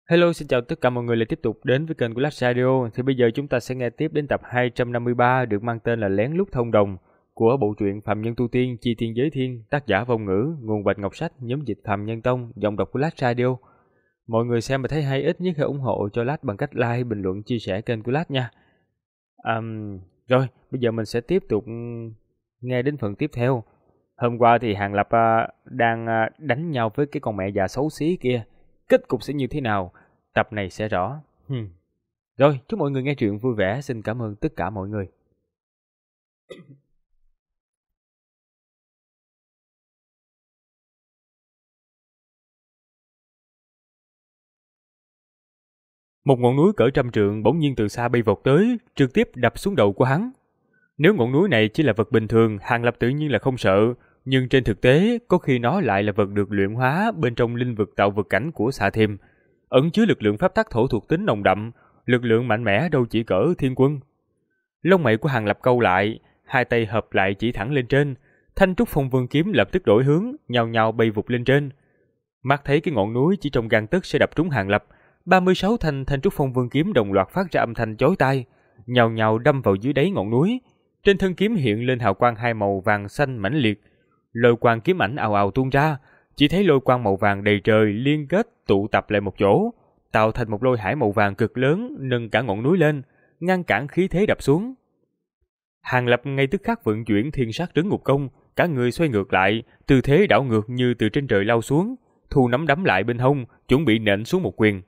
Hello, xin chào tất cả mọi người lại tiếp tục đến với kênh của Lách Radio. Thì bây giờ chúng ta sẽ nghe tiếp đến tập 253 được mang tên là Lén lút thông đồng của bộ truyện Phạm Nhân Tu Tiên Chi Thiên Giới Thiên, tác giả Vong Ngữ, nguồn Bạch Ngọc Sách, nhóm dịch Phạm Nhân Tông, giọng đọc của Lách Radio. Mọi người xem mà thấy hay ít nhất hãy ủng hộ cho Lách bằng cách like, bình luận, chia sẻ kênh của Lách nha. Rồi, bây giờ mình sẽ tiếp tục nghe đến phần tiếp theo. Hôm qua thì Hàng Lập đang đánh nhau với cái con mẹ già xấu xí kia. Kết cục sẽ như thế nào? Tập này sẽ rõ. Rồi, chúc mọi người nghe truyện vui vẻ. Xin cảm ơn tất cả mọi người. Một ngọn núi cỡ trăm trượng bỗng nhiên từ xa bay vọt tới, trực tiếp đập xuống đầu của hắn. Nếu ngọn núi này chỉ là vật bình thường, Hàng Lập tự nhiên là không sợ. Nhưng trên thực tế, có khi nó lại là vật được luyện hóa bên trong linh vực tạo vật cảnh của Xà Thiềm, ẩn chứa lực lượng pháp tắc thổ thuộc tính nồng đậm, lực lượng mạnh mẽ đâu chỉ cỡ thiên quân. Lông mày của Hàng Lập cau lại, hai tay hợp lại chỉ thẳng lên trên, thanh trúc phong vương kiếm lập tức đổi hướng, nhào nhào bay vụt lên trên. Mắt thấy cái ngọn núi chỉ trong gang tấc sẽ đập trúng Hàng Lập, 36 thanh thanh trúc phong vương kiếm đồng loạt phát ra âm thanh chói tai, nhào nhào đâm vào dưới đáy ngọn núi. Trên thân kiếm hiện lên hào quang hai màu vàng xanh mãnh liệt, lôi quang kiếm ảnh ào ào tuôn ra, chỉ thấy lôi quang màu vàng đầy trời liên kết tụ tập lại một chỗ, tạo thành một lôi hải màu vàng cực lớn nâng cả ngọn núi lên, ngăn cản khí thế đập xuống. Hàng Lập ngay tức khắc vận chuyển thiên sát trấn ngục công, cả người xoay ngược lại, tư thế đảo ngược như từ trên trời lao xuống, thu nắm đấm lại bên hông, chuẩn bị nện xuống một quyền.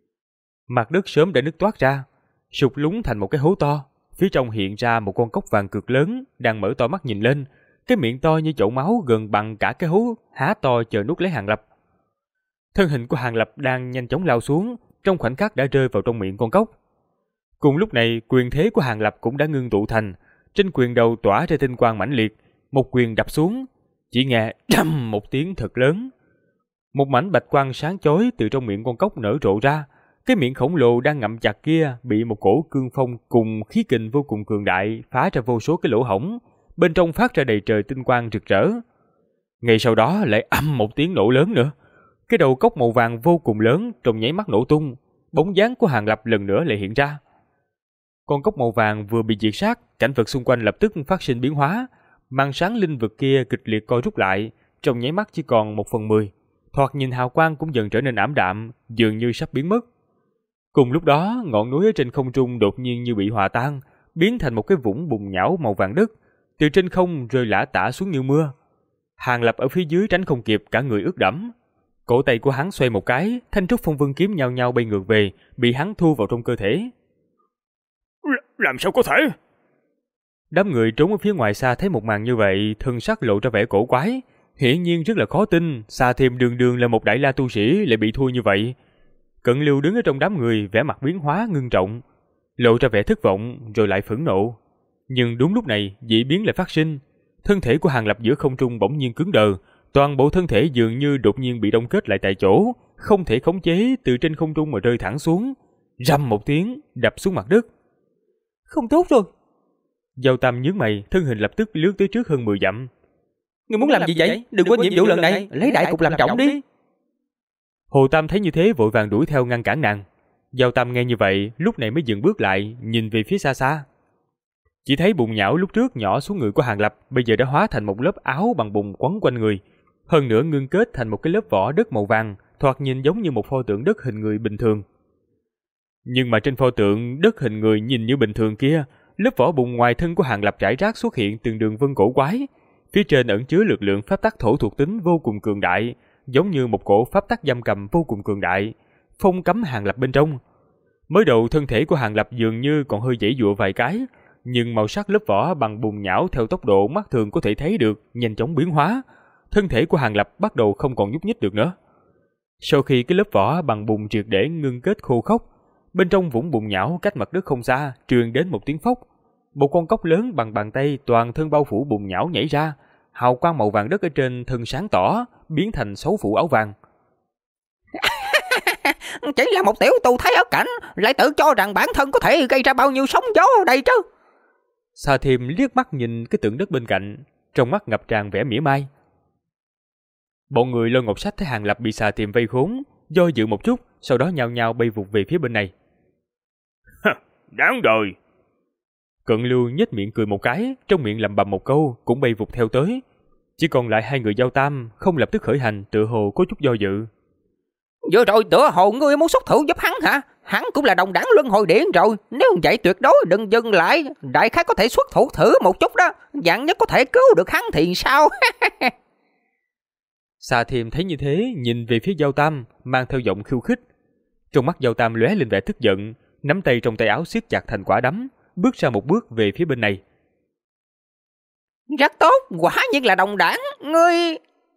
Mặt đất sớm đã nứt toát ra, sụt lún thành một cái hố to, phía trong hiện ra một con cóc vàng cực lớn đang mở to mắt nhìn lên, cái miệng to như chậu máu gần bằng cả cái hố há to chờ nuốt lấy Hàng Lập. Thân hình của Hàng Lập đang nhanh chóng lao xuống, trong khoảnh khắc đã rơi vào trong miệng con cóc. Cùng lúc này, quyền thế của Hàng Lập cũng đã ngưng tụ thành, trên quyền đầu tỏa ra tinh quang mãnh liệt, một quyền đập xuống, chỉ nghe đầm một tiếng thật lớn. Một mảnh bạch quang sáng chói từ trong miệng con cóc nở rộ ra, cái miệng khổng lồ đang ngậm chặt kia bị một cổ cương phong cùng khí kình vô cùng cường đại phá ra vô số cái lỗ hổng, bên trong phát ra đầy trời tinh quang rực rỡ. Ngay sau đó lại ầm một tiếng nổ lớn nữa. Cái đầu cốc màu vàng vô cùng lớn trong nháy mắt nổ tung, bóng dáng của Hàng Lập lần nữa lại hiện ra. Con cốc màu vàng vừa bị diệt sát, cảnh vật xung quanh lập tức phát sinh biến hóa, màn sáng linh vực kia kịch liệt co rút lại, trong nháy mắt chỉ còn 1/10, thoạt nhìn hào quang cũng dần trở nên ảm đạm, dường như sắp biến mất. Cùng lúc đó, ngọn núi ở trên không trung đột nhiên như bị hòa tan, biến thành một cái vũng bùn nhão màu vàng đất, từ trên không rơi lả tả xuống như mưa. Hàng Lập ở phía dưới tránh không kịp, cả người ướt đẫm. Cổ tay của hắn xoay một cái, thanh trúc phong vương kiếm nhao nhao bay ngược về, bị hắn thu vào trong cơ thể. Làm sao có thể? Đám người trốn ở phía ngoài xa thấy một màn như vậy, thân sắc lộ ra vẻ cổ quái, hiển nhiên rất là khó tin. Xà Thiềm đường đường là một đại la tu sĩ lại bị thua như vậy. Cận Lưu đứng ở trong đám người, vẻ mặt biến hóa ngưng trọng, lộ ra vẻ thất vọng rồi lại phẫn nộ. Nhưng đúng lúc này, dị biến lại phát sinh. Thân thể của Hàng Lập giữa không trung bỗng nhiên cứng đờ, toàn bộ thân thể dường như đột nhiên bị đông kết lại tại chỗ, không thể khống chế, từ trên không trung mà rơi thẳng xuống, rầm một tiếng đập xuống mặt đất. Không tốt rồi. Giao Tam nhướng mày, thân hình lập tức lướt tới trước hơn 10 dặm. Ngươi muốn làm gì vậy? Đừng quên nhiệm vụ lần này, lấy đại cục làm trọng đi. Hồ Tam thấy như thế vội vàng đuổi theo ngăn cản nàng. Giao Tam nghe như vậy, lúc này mới dừng bước lại, nhìn về phía xa xa. Chỉ thấy bùn nhão lúc trước nhỏ xuống người của Hàng Lập, bây giờ đã hóa thành một lớp áo bằng bùn quấn quanh người, hơn nữa ngưng kết thành một cái lớp vỏ đất màu vàng, thoạt nhìn giống như một pho tượng đất hình người bình thường. Nhưng mà trên pho tượng đất hình người nhìn như bình thường kia, lớp vỏ bùn ngoài thân của Hàng Lập rải rác xuất hiện từng đường vân cổ quái, phía trên ẩn chứa lực lượng pháp tắc thổ thuộc tính vô cùng cường đại, giống như một cổ pháp tắc giam cầm vô cùng cường đại, phong cấm Hàng Lập bên trong. Mới đầu thân thể của Hàng Lập dường như còn hơi giãy giụa vài cái, nhưng màu sắc lớp vỏ bằng bùn nhão theo tốc độ mắt thường có thể thấy được nhanh chóng biến hóa, thân thể của Hàng Lập bắt đầu không còn nhúc nhích được nữa. Sau khi cái lớp vỏ bằng bùn triệt để ngưng kết khô khốc, bên trong vũng bùn nhão cách mặt đất không xa truyền đến một tiếng phốc. Một con cóc lớn bằng bàn tay toàn thân bao phủ bùn nhão nhảy ra, hào quang màu vàng đất ở trên thân sáng tỏ, biến thành 6 phủ áo vàng. Chỉ là một tiểu tu thái ớt cảnh, lại tự cho rằng bản thân có thể gây ra bao nhiêu sóng gió ở đây chứ. Xà Thiềm liếc mắt nhìn cái tượng đất bên cạnh, trong mắt ngập tràn vẻ mỉa mai. Bọn người Lôi Ngọc Sách thấy Hàng Lập bị Xà Thiềm vây khốn, do dự một chút, sau đó nhao nhao bay vụt về phía bên này. Đáng đời! Cận Lưu nhếch miệng cười một cái, trong miệng lẩm bẩm một câu, cũng bay vụt theo tới. Chỉ còn lại hai người Giao Tam không lập tức khởi hành, tựa hồ có chút do dự. Vừa rồi tựa hồ ngươi muốn xuất thủ giúp hắn hả? Hắn cũng là đồng đảng luân hồi điện rồi, nếu vậy tuyệt đối đừng dừng lại, đại khái có thể xuất thủ thử một chút đó, dạng nhất có thể cứu được hắn thì sao? Sa Thiêm thấy như thế, nhìn về phía Giao Tam, mang theo giọng khiêu khích. Trong mắt Giao Tam lóe lên vẻ tức giận, nắm tay trong tay áo siết chặt thành quả đấm, bước ra một bước về phía bên này. Rất tốt, quả nhiên là đồng đảng, ngươi...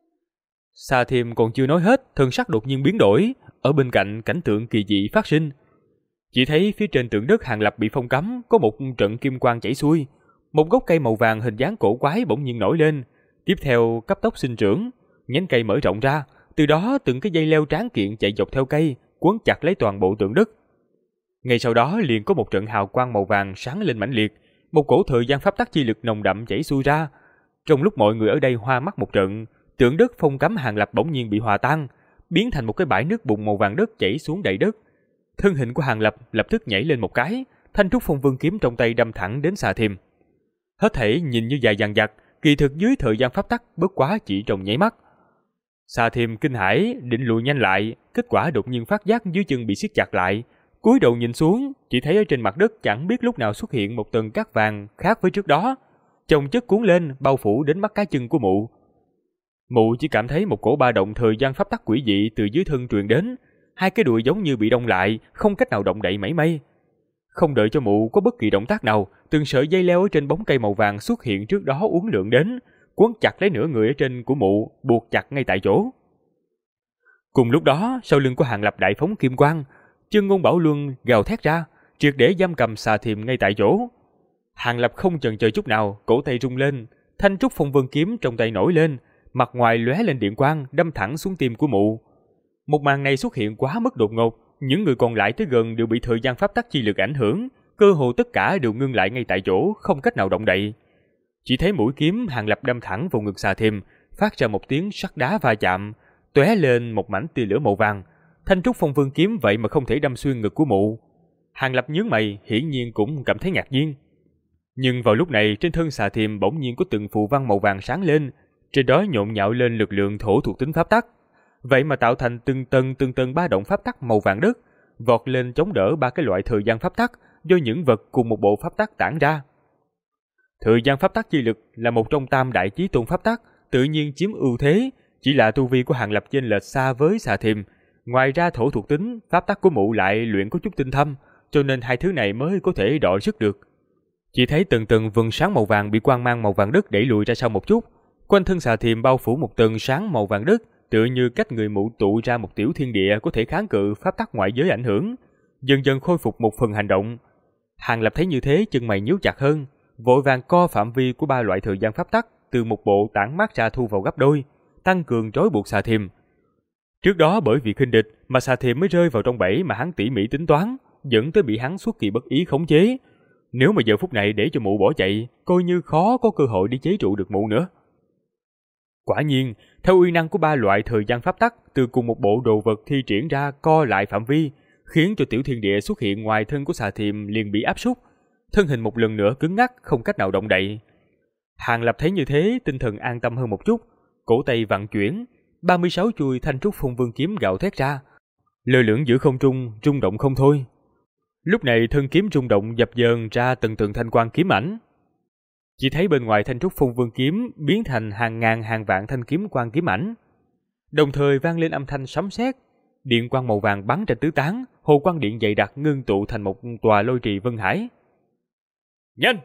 Sa Thiêm còn chưa nói hết, thân sắc đột nhiên biến đổi, ở bên cạnh cảnh tượng kỳ dị phát sinh. Chỉ thấy phía trên tượng đất Hàng Lập bị phong cấm, có một trận kim quang chảy xuôi, một gốc cây màu vàng hình dáng cổ quái bỗng nhiên nổi lên, tiếp theo cấp tốc sinh trưởng, nhánh cây mở rộng ra, từ đó từng cái dây leo tráng kiện chạy dọc theo cây, quấn chặt lấy toàn bộ tượng đất. Ngay sau đó liền có một trận hào quang màu vàng sáng lên mãnh liệt, một cổ thời gian pháp tắc chi lực nồng đậm chảy xuôi ra. Trong lúc mọi người ở đây hoa mắt một trận, tượng đất phong cấm Hàng Lập bỗng nhiên bị hòa tan, biến thành một cái bãi nước bùn màu vàng đất chảy xuống đầy đất. Thân hình của Hàng Lập lập tức nhảy lên một cái, thanh trúc phong vương kiếm trong tay đâm thẳng đến Sa Thiêm. Hết thảy nhìn như dài dằng dặc, kỳ thực dưới thời gian pháp tắc bất quá chỉ trong nháy mắt. Sa Thiêm kinh hãi định lùi nhanh lại, kết quả đột nhiên phát giác dưới chân bị siết chặt lại, cúi đầu nhìn xuống, chỉ thấy ở trên mặt đất chẳng biết lúc nào xuất hiện một tầng cát vàng khác với trước đó, chồng chất cuốn lên bao phủ đến mắt cá chân của mụ. Mụ chỉ cảm thấy một cổ ba động thời gian pháp tắc quỷ dị từ dưới thân truyền đến, hai cái đùi giống như bị đông lại, không cách nào động đậy mảy may. Không đợi cho mụ có bất kỳ động tác nào, từng sợi dây leo ở trên bóng cây màu vàng xuất hiện trước đó uốn lượn đến, quấn chặt lấy nửa người ở trên của mụ, buộc chặt ngay tại chỗ. Cùng lúc đó, sau lưng của Hàng Lập đại phóng kim quang, Chân Ngôn Bảo Luân gào thét ra, triệt để giam cầm Sa Thiêm ngay tại chỗ. Hàng Lập không chần chờ chút nào, cổ tay rung lên, thanh trúc phong vân kiếm trong tay nổi lên, mặt ngoài lóe lên điện quang, đâm thẳng xuống tim của mụ. Một màn này xuất hiện quá mức đột ngột, những người còn lại tới gần đều bị thời gian pháp tắc chi lực ảnh hưởng, cơ hồ tất cả đều ngưng lại ngay tại chỗ, không cách nào động đậy. Chỉ thấy mũi kiếm Hàng Lập đâm thẳng vào ngực Sa Thiêm, phát ra một tiếng sắt đá va chạm, tóe lên một mảnh tia lửa màu vàng. Thanh trúc phong vương kiếm vậy mà không thể đâm xuyên ngực của mụ. Hàng Lập nhướng mày, hiển nhiên cũng cảm thấy ngạc nhiên. Nhưng vào lúc này, trên thân Sa Thiêm bỗng nhiên có từng phù văn màu vàng sáng lên, trên đó nhộn nhạo lên lực lượng thổ thuộc tính pháp tắc. Vậy mà tạo thành từng tầng ba động pháp tắc màu vàng đất, vọt lên chống đỡ ba cái loại thời gian pháp tắc do những vật cùng một bộ pháp tắc tản ra. Thời gian pháp tắc chi lực là một trong tam đại chí tôn pháp tắc, tự nhiên chiếm ưu thế, chỉ là tu vi của Hàng Lập chênh lệch xa với Sa Thiêm. Ngoài ra thổ thuộc tính, pháp tắc của mụ lại luyện có chút tinh thâm, cho nên hai thứ này mới có thể đọ sức được. Chỉ thấy từng vầng sáng màu vàng bị quang mang màu vàng đất đẩy lùi ra sau một chút, quanh thân Sa Thiêm bao phủ một tầng sáng màu vàng đất, tựa như cách người mụ tụ ra một tiểu thiên địa có thể kháng cự pháp tắc ngoại giới ảnh hưởng, dần dần khôi phục một phần hành động. Hàng Lập thấy như thế, chân mày nhíu chặt hơn, vội vàng co phạm vi của ba loại thời gian pháp tắc từ một bộ tản mát ra thu vào gấp đôi, tăng cường trói buộc Sa Thiêm. Trước đó bởi vì khinh địch mà Sa Thiêm mới rơi vào trong bẫy mà hắn tỉ mỉ tính toán, dẫn tới bị hắn xuất kỳ bất ý khống chế. Nếu mà giờ phút này để cho mụ bỏ chạy, coi như khó có cơ hội đi chế trụ được mụ nữa. Quả nhiên, theo uy năng của ba loại thời gian pháp tắc từ cùng một bộ đồ vật thi triển ra co lại phạm vi, khiến cho tiểu thiên địa xuất hiện ngoài thân của Sa Thiêm liền bị áp súc, thân hình một lần nữa cứng ngắc không cách nào động đậy. Hàng Lập thấy như thế, tinh thần an tâm hơn một chút, cổ tay vặn chuyển, 36 chuôi thanh trúc phong vương kiếm gào thét ra, lơ lửng giữa không trung, rung động không thôi. Lúc này thân kiếm rung động dập dờn ra từng thanh quang kiếm ảnh. Chỉ thấy bên ngoài thanh trúc phong vương kiếm biến thành hàng ngàn hàng vạn thanh kiếm quang kiếm ảnh, đồng thời vang lên âm thanh sấm sét, điện quang màu vàng bắn ra tứ tán, hồ quang điện dày đặc ngưng tụ thành một tòa lôi trì vân hải. Nhanh!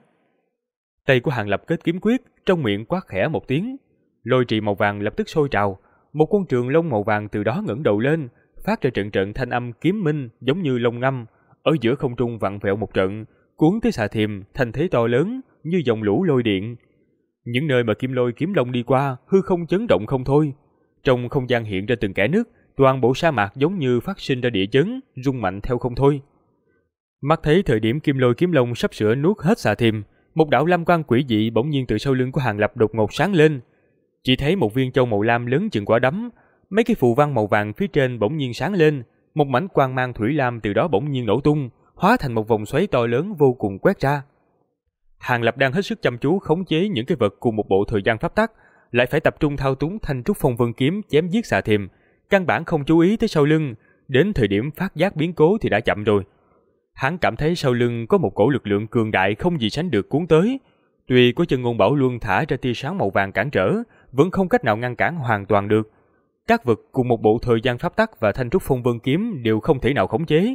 Tay của Hàng Lập kết kiếm quyết, trong miệng quát khẽ một tiếng, lôi trì màu vàng lập tức sôi trào, một con trường long màu vàng từ đó ngẩng đầu lên, phát ra trận thanh âm kiếm minh giống như long ngâm, ở giữa không trung vặn vẹo một trận, cuốn tới Sa Thiêm thành thế to lớn như dòng lũ lôi điện. Những nơi mà kim lôi kiếm long đi qua, hư không chấn động không thôi. Trong không gian hiện ra từng kẽ nứt, toàn bộ sa mạc giống như phát sinh ra địa chấn, rung mạnh theo không thôi. Mắt thấy thời điểm kim lôi kiếm long sắp sửa nuốt hết Sa Thiêm, một đạo lam quang quỷ dị bỗng nhiên từ sau lưng của Hàng Lập đột ngột sáng lên. Chỉ thấy một viên châu màu lam lớn chừng quả đấm, mấy cái phù văn màu vàng phía trên bỗng nhiên sáng lên, Một mảnh quang mang thủy lam từ đó bỗng nhiên nổ tung, hóa thành một vòng xoáy to lớn vô cùng quét ra. Hàng Lập đang hết sức chăm chú khống chế những cái vật cùng một bộ thời gian pháp tắc, lại phải tập trung thao túng thanh trúc phong vân kiếm chém giết xà thiềm, căn bản không chú ý tới sau lưng, đến thời điểm phát giác biến cố thì đã chậm rồi. Hắn cảm thấy sau lưng có một cổ lực lượng cường đại không gì sánh được cuốn tới, tuy có chân ngôn bảo luân thả ra tia sáng màu vàng cản trở, vẫn không cách nào ngăn cản hoàn toàn được. Các vật cùng một bộ thời gian pháp tắc và thanh trúc phong vân kiếm đều không thể nào khống chế.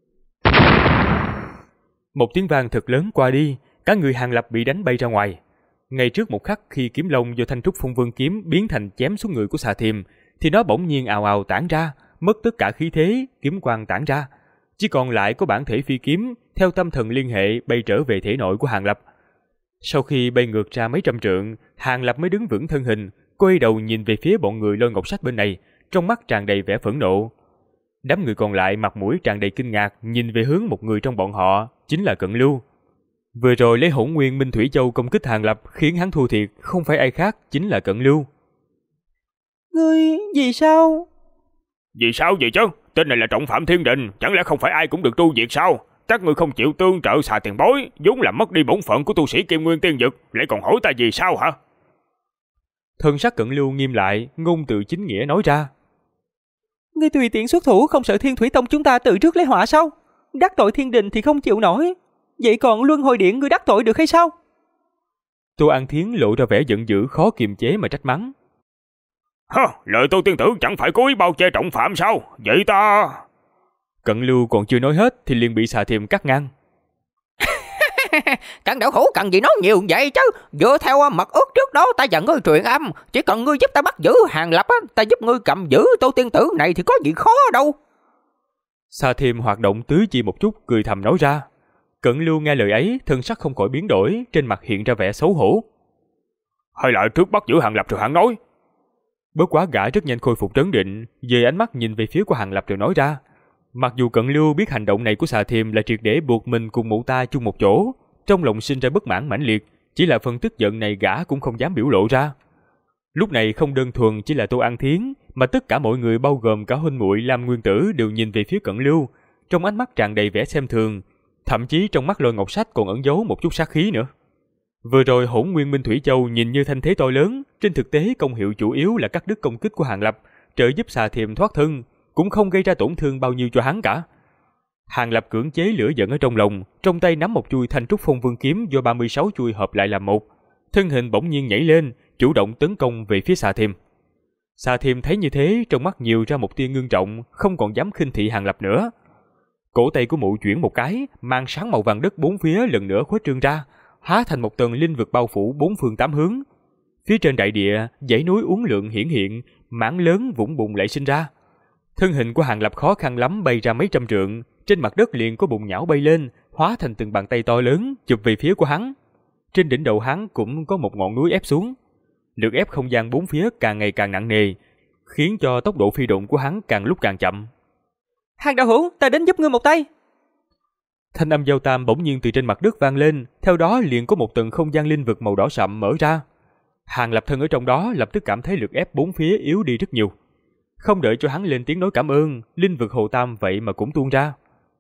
Một tiếng vang thật lớn qua đi, cả người Hàng Lập bị đánh bay ra ngoài. Ngay trước một khắc khi kiếm long do thanh trúc phong vân kiếm biến thành chém xuống người của xà thiềm, thì nó bỗng nhiên ào ào tản ra, mất tất cả khí thế, kiếm quang tản ra. Chỉ còn lại có bản thể phi kiếm theo tâm thần liên hệ bay trở về thể nội của Hàng Lập. Sau khi bay ngược ra mấy trăm trượng, Hàng Lập mới đứng vững thân hình, quay đầu nhìn về phía bọn người lôi ngọc sách bên này, trong mắt tràn đầy vẻ phẫn nộ. Đám người còn lại mặt mũi tràn đầy kinh ngạc nhìn về hướng một người trong bọn họ, chính là Cận Lưu. Vừa rồi lấy Hỗn Nguyên Minh Thủy Châu công kích Hàng Lập khiến hắn thua thiệt, không phải ai khác chính là Cận Lưu. Ngươi vì sao? Vì sao vậy chứ? Tên này là trọng phạm thiên đình, chẳng lẽ không phải ai cũng được tru diệt sao? Các ngươi không chịu tương trợ xà tiền bối, vốn là mất đi bổn phận của tu sĩ Kim Nguyên Tiên Dực, lại còn hỏi ta vì sao hả? Thân sắc Cận Lưu nghiêm lại, ngôn từ chính nghĩa nói ra. Ngươi tùy tiện xuất thủ, không sợ Thiên Thủy Tông chúng ta tự trước lấy họa sao? Đắc tội thiên đình thì không chịu nổi, vậy còn Luân Hồi Điện ngươi đắc tội được hay sao? Tô An Thiến lộ ra vẻ giận dữ khó kiềm chế mà trách mắng. Lời Tô tiên tử chẳng phải cố ý bao che trọng phạm sao? Vậy ta... Cận Lưu còn chưa nói hết thì liền bị xà thiềm cắt ngang. Cận đạo hữu cần gì nói nhiều vậy chứ? Dựa theo mật ước trước đó ta và ngươi truyền âm, chỉ cần ngươi giúp ta bắt giữ Hàng Lập, ta giúp ngươi cầm giữ Tô tiên tử này thì có gì khó đâu. Xà thiềm hoạt động tứ chi một chút, cười thầm nói ra. Cận Lưu nghe lời ấy, thân sắc không khỏi biến đổi, trên mặt hiện ra vẻ xấu hổ. Hay là trước bắt giữ Hàng Lập rồi hẳn nói? Bất quá gã rất nhanh khôi phục trấn định, về ánh mắt nhìn về phía của Hàng Lập rồi nói ra. Mặc dù Cận Lưu biết hành động này của xà thiềm là triệt để buộc mình cùng mụ ta chung một chỗ, trong lòng sinh ra bất mãn mãnh liệt, chỉ là phần tức giận này gã cũng không dám biểu lộ ra. Lúc này không đơn thuần chỉ là Tô An Thiến, mà tất cả mọi người bao gồm cả huynh muội Lam Nguyên Tử đều nhìn về phía Cận Lưu, trong ánh mắt tràn đầy vẻ xem thường, thậm chí trong mắt Lôi Ngọc Sách còn ẩn giấu một chút sát khí nữa. Vừa rồi Hỗn Nguyên Minh Thủy Châu nhìn như thanh thế to lớn, trên thực tế công hiệu chủ yếu là cắt đứt công kích của Hàng Lập, trợ giúp xà thiềm thoát thân, cũng không gây ra tổn thương bao nhiêu cho hắn cả. Hàng Lập cưỡng chế lửa giận ở trong lòng, trong tay nắm một chuôi thanh trúc phong vương kiếm do 36 chuôi hợp lại làm một, thân hình bỗng nhiên nhảy lên, chủ động tấn công về phía xà thiềm. Xà thiềm thấy như thế, trong mắt nhiều ra một tia ngưng trọng, không còn dám khinh thị Hàng Lập nữa. Cổ tay của mụ chuyển một cái, mang sáng màu vàng đất bốn phía lần nữa khuếch trương ra, hóa thành một tầng linh vực bao phủ bốn phương tám hướng. Phía trên đại địa, dãy núi uốn lượn hiển hiện, mảng lớn vũng bùn lại sinh ra. Thân hình của Hàng Lập khó khăn lắm bay ra mấy trăm trượng, trên mặt đất liền có bùn nhão bay lên, hóa thành từng bàn tay to lớn chụp về phía của hắn. Trên đỉnh đầu hắn cũng có một ngọn núi ép xuống. Lực ép không gian bốn phía càng ngày càng nặng nề, khiến cho tốc độ phi độn của hắn càng lúc càng chậm. Hàng đạo hữu, ta đến giúp ngươi một tay. Thanh âm giao tam bỗng nhiên từ trên mặt đất vang lên, theo đó liền có một tầng không gian linh vực màu đỏ sậm mở ra. Hàng Lập thân ở trong đó lập tức cảm thấy lực ép bốn phía yếu đi rất nhiều. Không đợi cho hắn lên tiếng nói cảm ơn, linh vực Hồ Tam vậy mà cũng tuôn ra.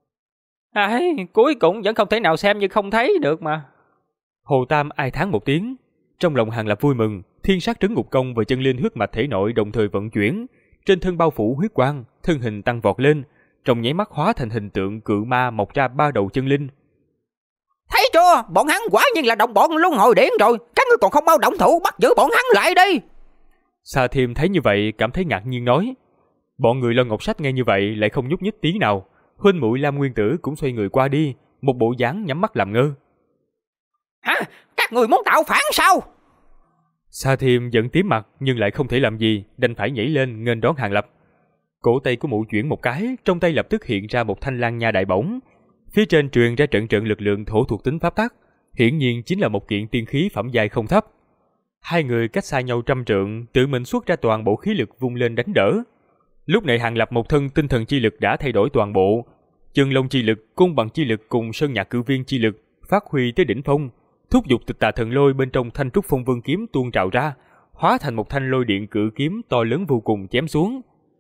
Cuối cùng vẫn không thể nào xem như không thấy được mà. Hồ Tam ai thán một tiếng. Trong lòng Hàng Lập vui mừng, thiên sát trấn ngục công và chân linh huyết mạch thể nội đồng thời vận chuyển, trên thân bao phủ huyết quang, thân hình tăng vọt lên, trong nháy mắt hóa thành hình tượng cự ma mọc ra ba đầu chân linh. Thấy chưa, bọn hắn quả nhiên là đồng bọn Luân Hồi Điện rồi, các ngươi còn không mau động thủ bắt giữ bọn hắn lại đi. Sa Thiêm thấy như vậy cảm thấy ngạc nhiên nói. Bọn người Lân Ngọc Sách nghe như vậy lại không nhúc nhích tí nào. Huynh muội Lam Nguyên Tử cũng xoay người qua đi, một bộ dáng nhắm mắt làm ngơ. Hả? Các người muốn tạo phản sao? Sa Thiêm giận tím mặt nhưng lại không thể làm gì, đành phải nhảy lên nghênh đón Hàng Lập. Cổ tay của mụ chuyển một cái, trong tay lập tức hiện ra một thanh lang nha đại bổng. Phía trên truyền ra trận trận lực lượng thổ thuộc tính pháp tắc, hiển nhiên chính là một kiện tiên khí phẩm giai không thấp. Hai người cách xa nhau trăm trượng, tự mình xuất ra toàn bộ khí lực vung lên đánh đỡ. Lúc này Hàng Lập một thân tinh thần chi lực đã thay đổi toàn bộ, chân long chi lực, cung bằng chi lực cùng sơn nhạc cử viên chi lực phát huy tới đỉnh phong, thúc giục tịch tà thần lôi bên trong thanh trúc phong vương kiếm tuôn trào ra, hóa thành một thanh lôi điện cự kiếm to lớn vô cùng chém xuống.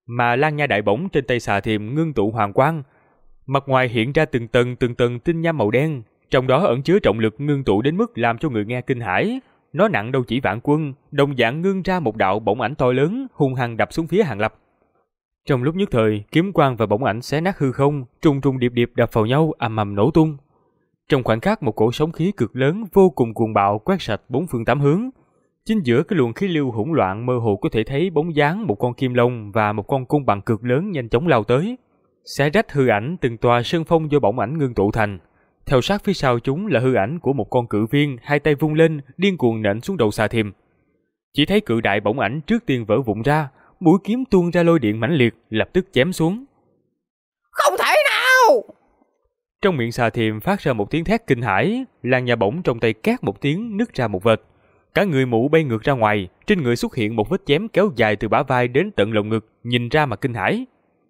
mà Lan Nha đại bổng trên tay xà thiềm ngưng tụ hoàng quang. Mặt ngoài hiện ra từng tầng tinh nham màu đen, trong đó ẩn chứa trọng lực ngưng tụ đến mức làm cho người nghe kinh hãi. Nó nặng đâu chỉ vạn quân, đồng dạng ngưng ra một đạo bổng ảnh to lớn, hung hăng đập xuống phía Hàng Lập. Trong lúc nhất thời, kiếm quang và bổng ảnh xé nát hư không, trùng trùng điệp điệp đập vào nhau, ầm ầm nổ tung. Trong khoảnh khắc, một cổ sóng khí cực lớn vô cùng cuồng bạo quét sạch bốn phương tám hướng. Chính giữa cái luồng khí lưu hỗn loạn, mơ hồ có thể thấy bóng dáng một con kim long và một con côn bằng cực lớn nhanh chóng lao tới, xé rách hư ảnh từng tòa sơn phong do bổng ảnh ngưng tụ thành. Theo sát phía sau chúng là hư ảnh của một con cự viên, hai tay vung lên, điên cuồng nện xuống đầu xà thiềm. Chỉ thấy cự đại bổng ảnh trước tiên vỡ vụn ra, mũi kiếm tuôn ra lôi điện mãnh liệt, lập tức chém xuống. Không thể nào! Trong miệng xà thiềm phát ra một tiếng thét kinh hãi, Lan Nha bổng trong tay két một tiếng nứt ra một vệt. Cả người mụ bay ngược ra ngoài, trên người xuất hiện một vết chém kéo dài từ bả vai đến tận lồng ngực, nhìn ra mà kinh hãi.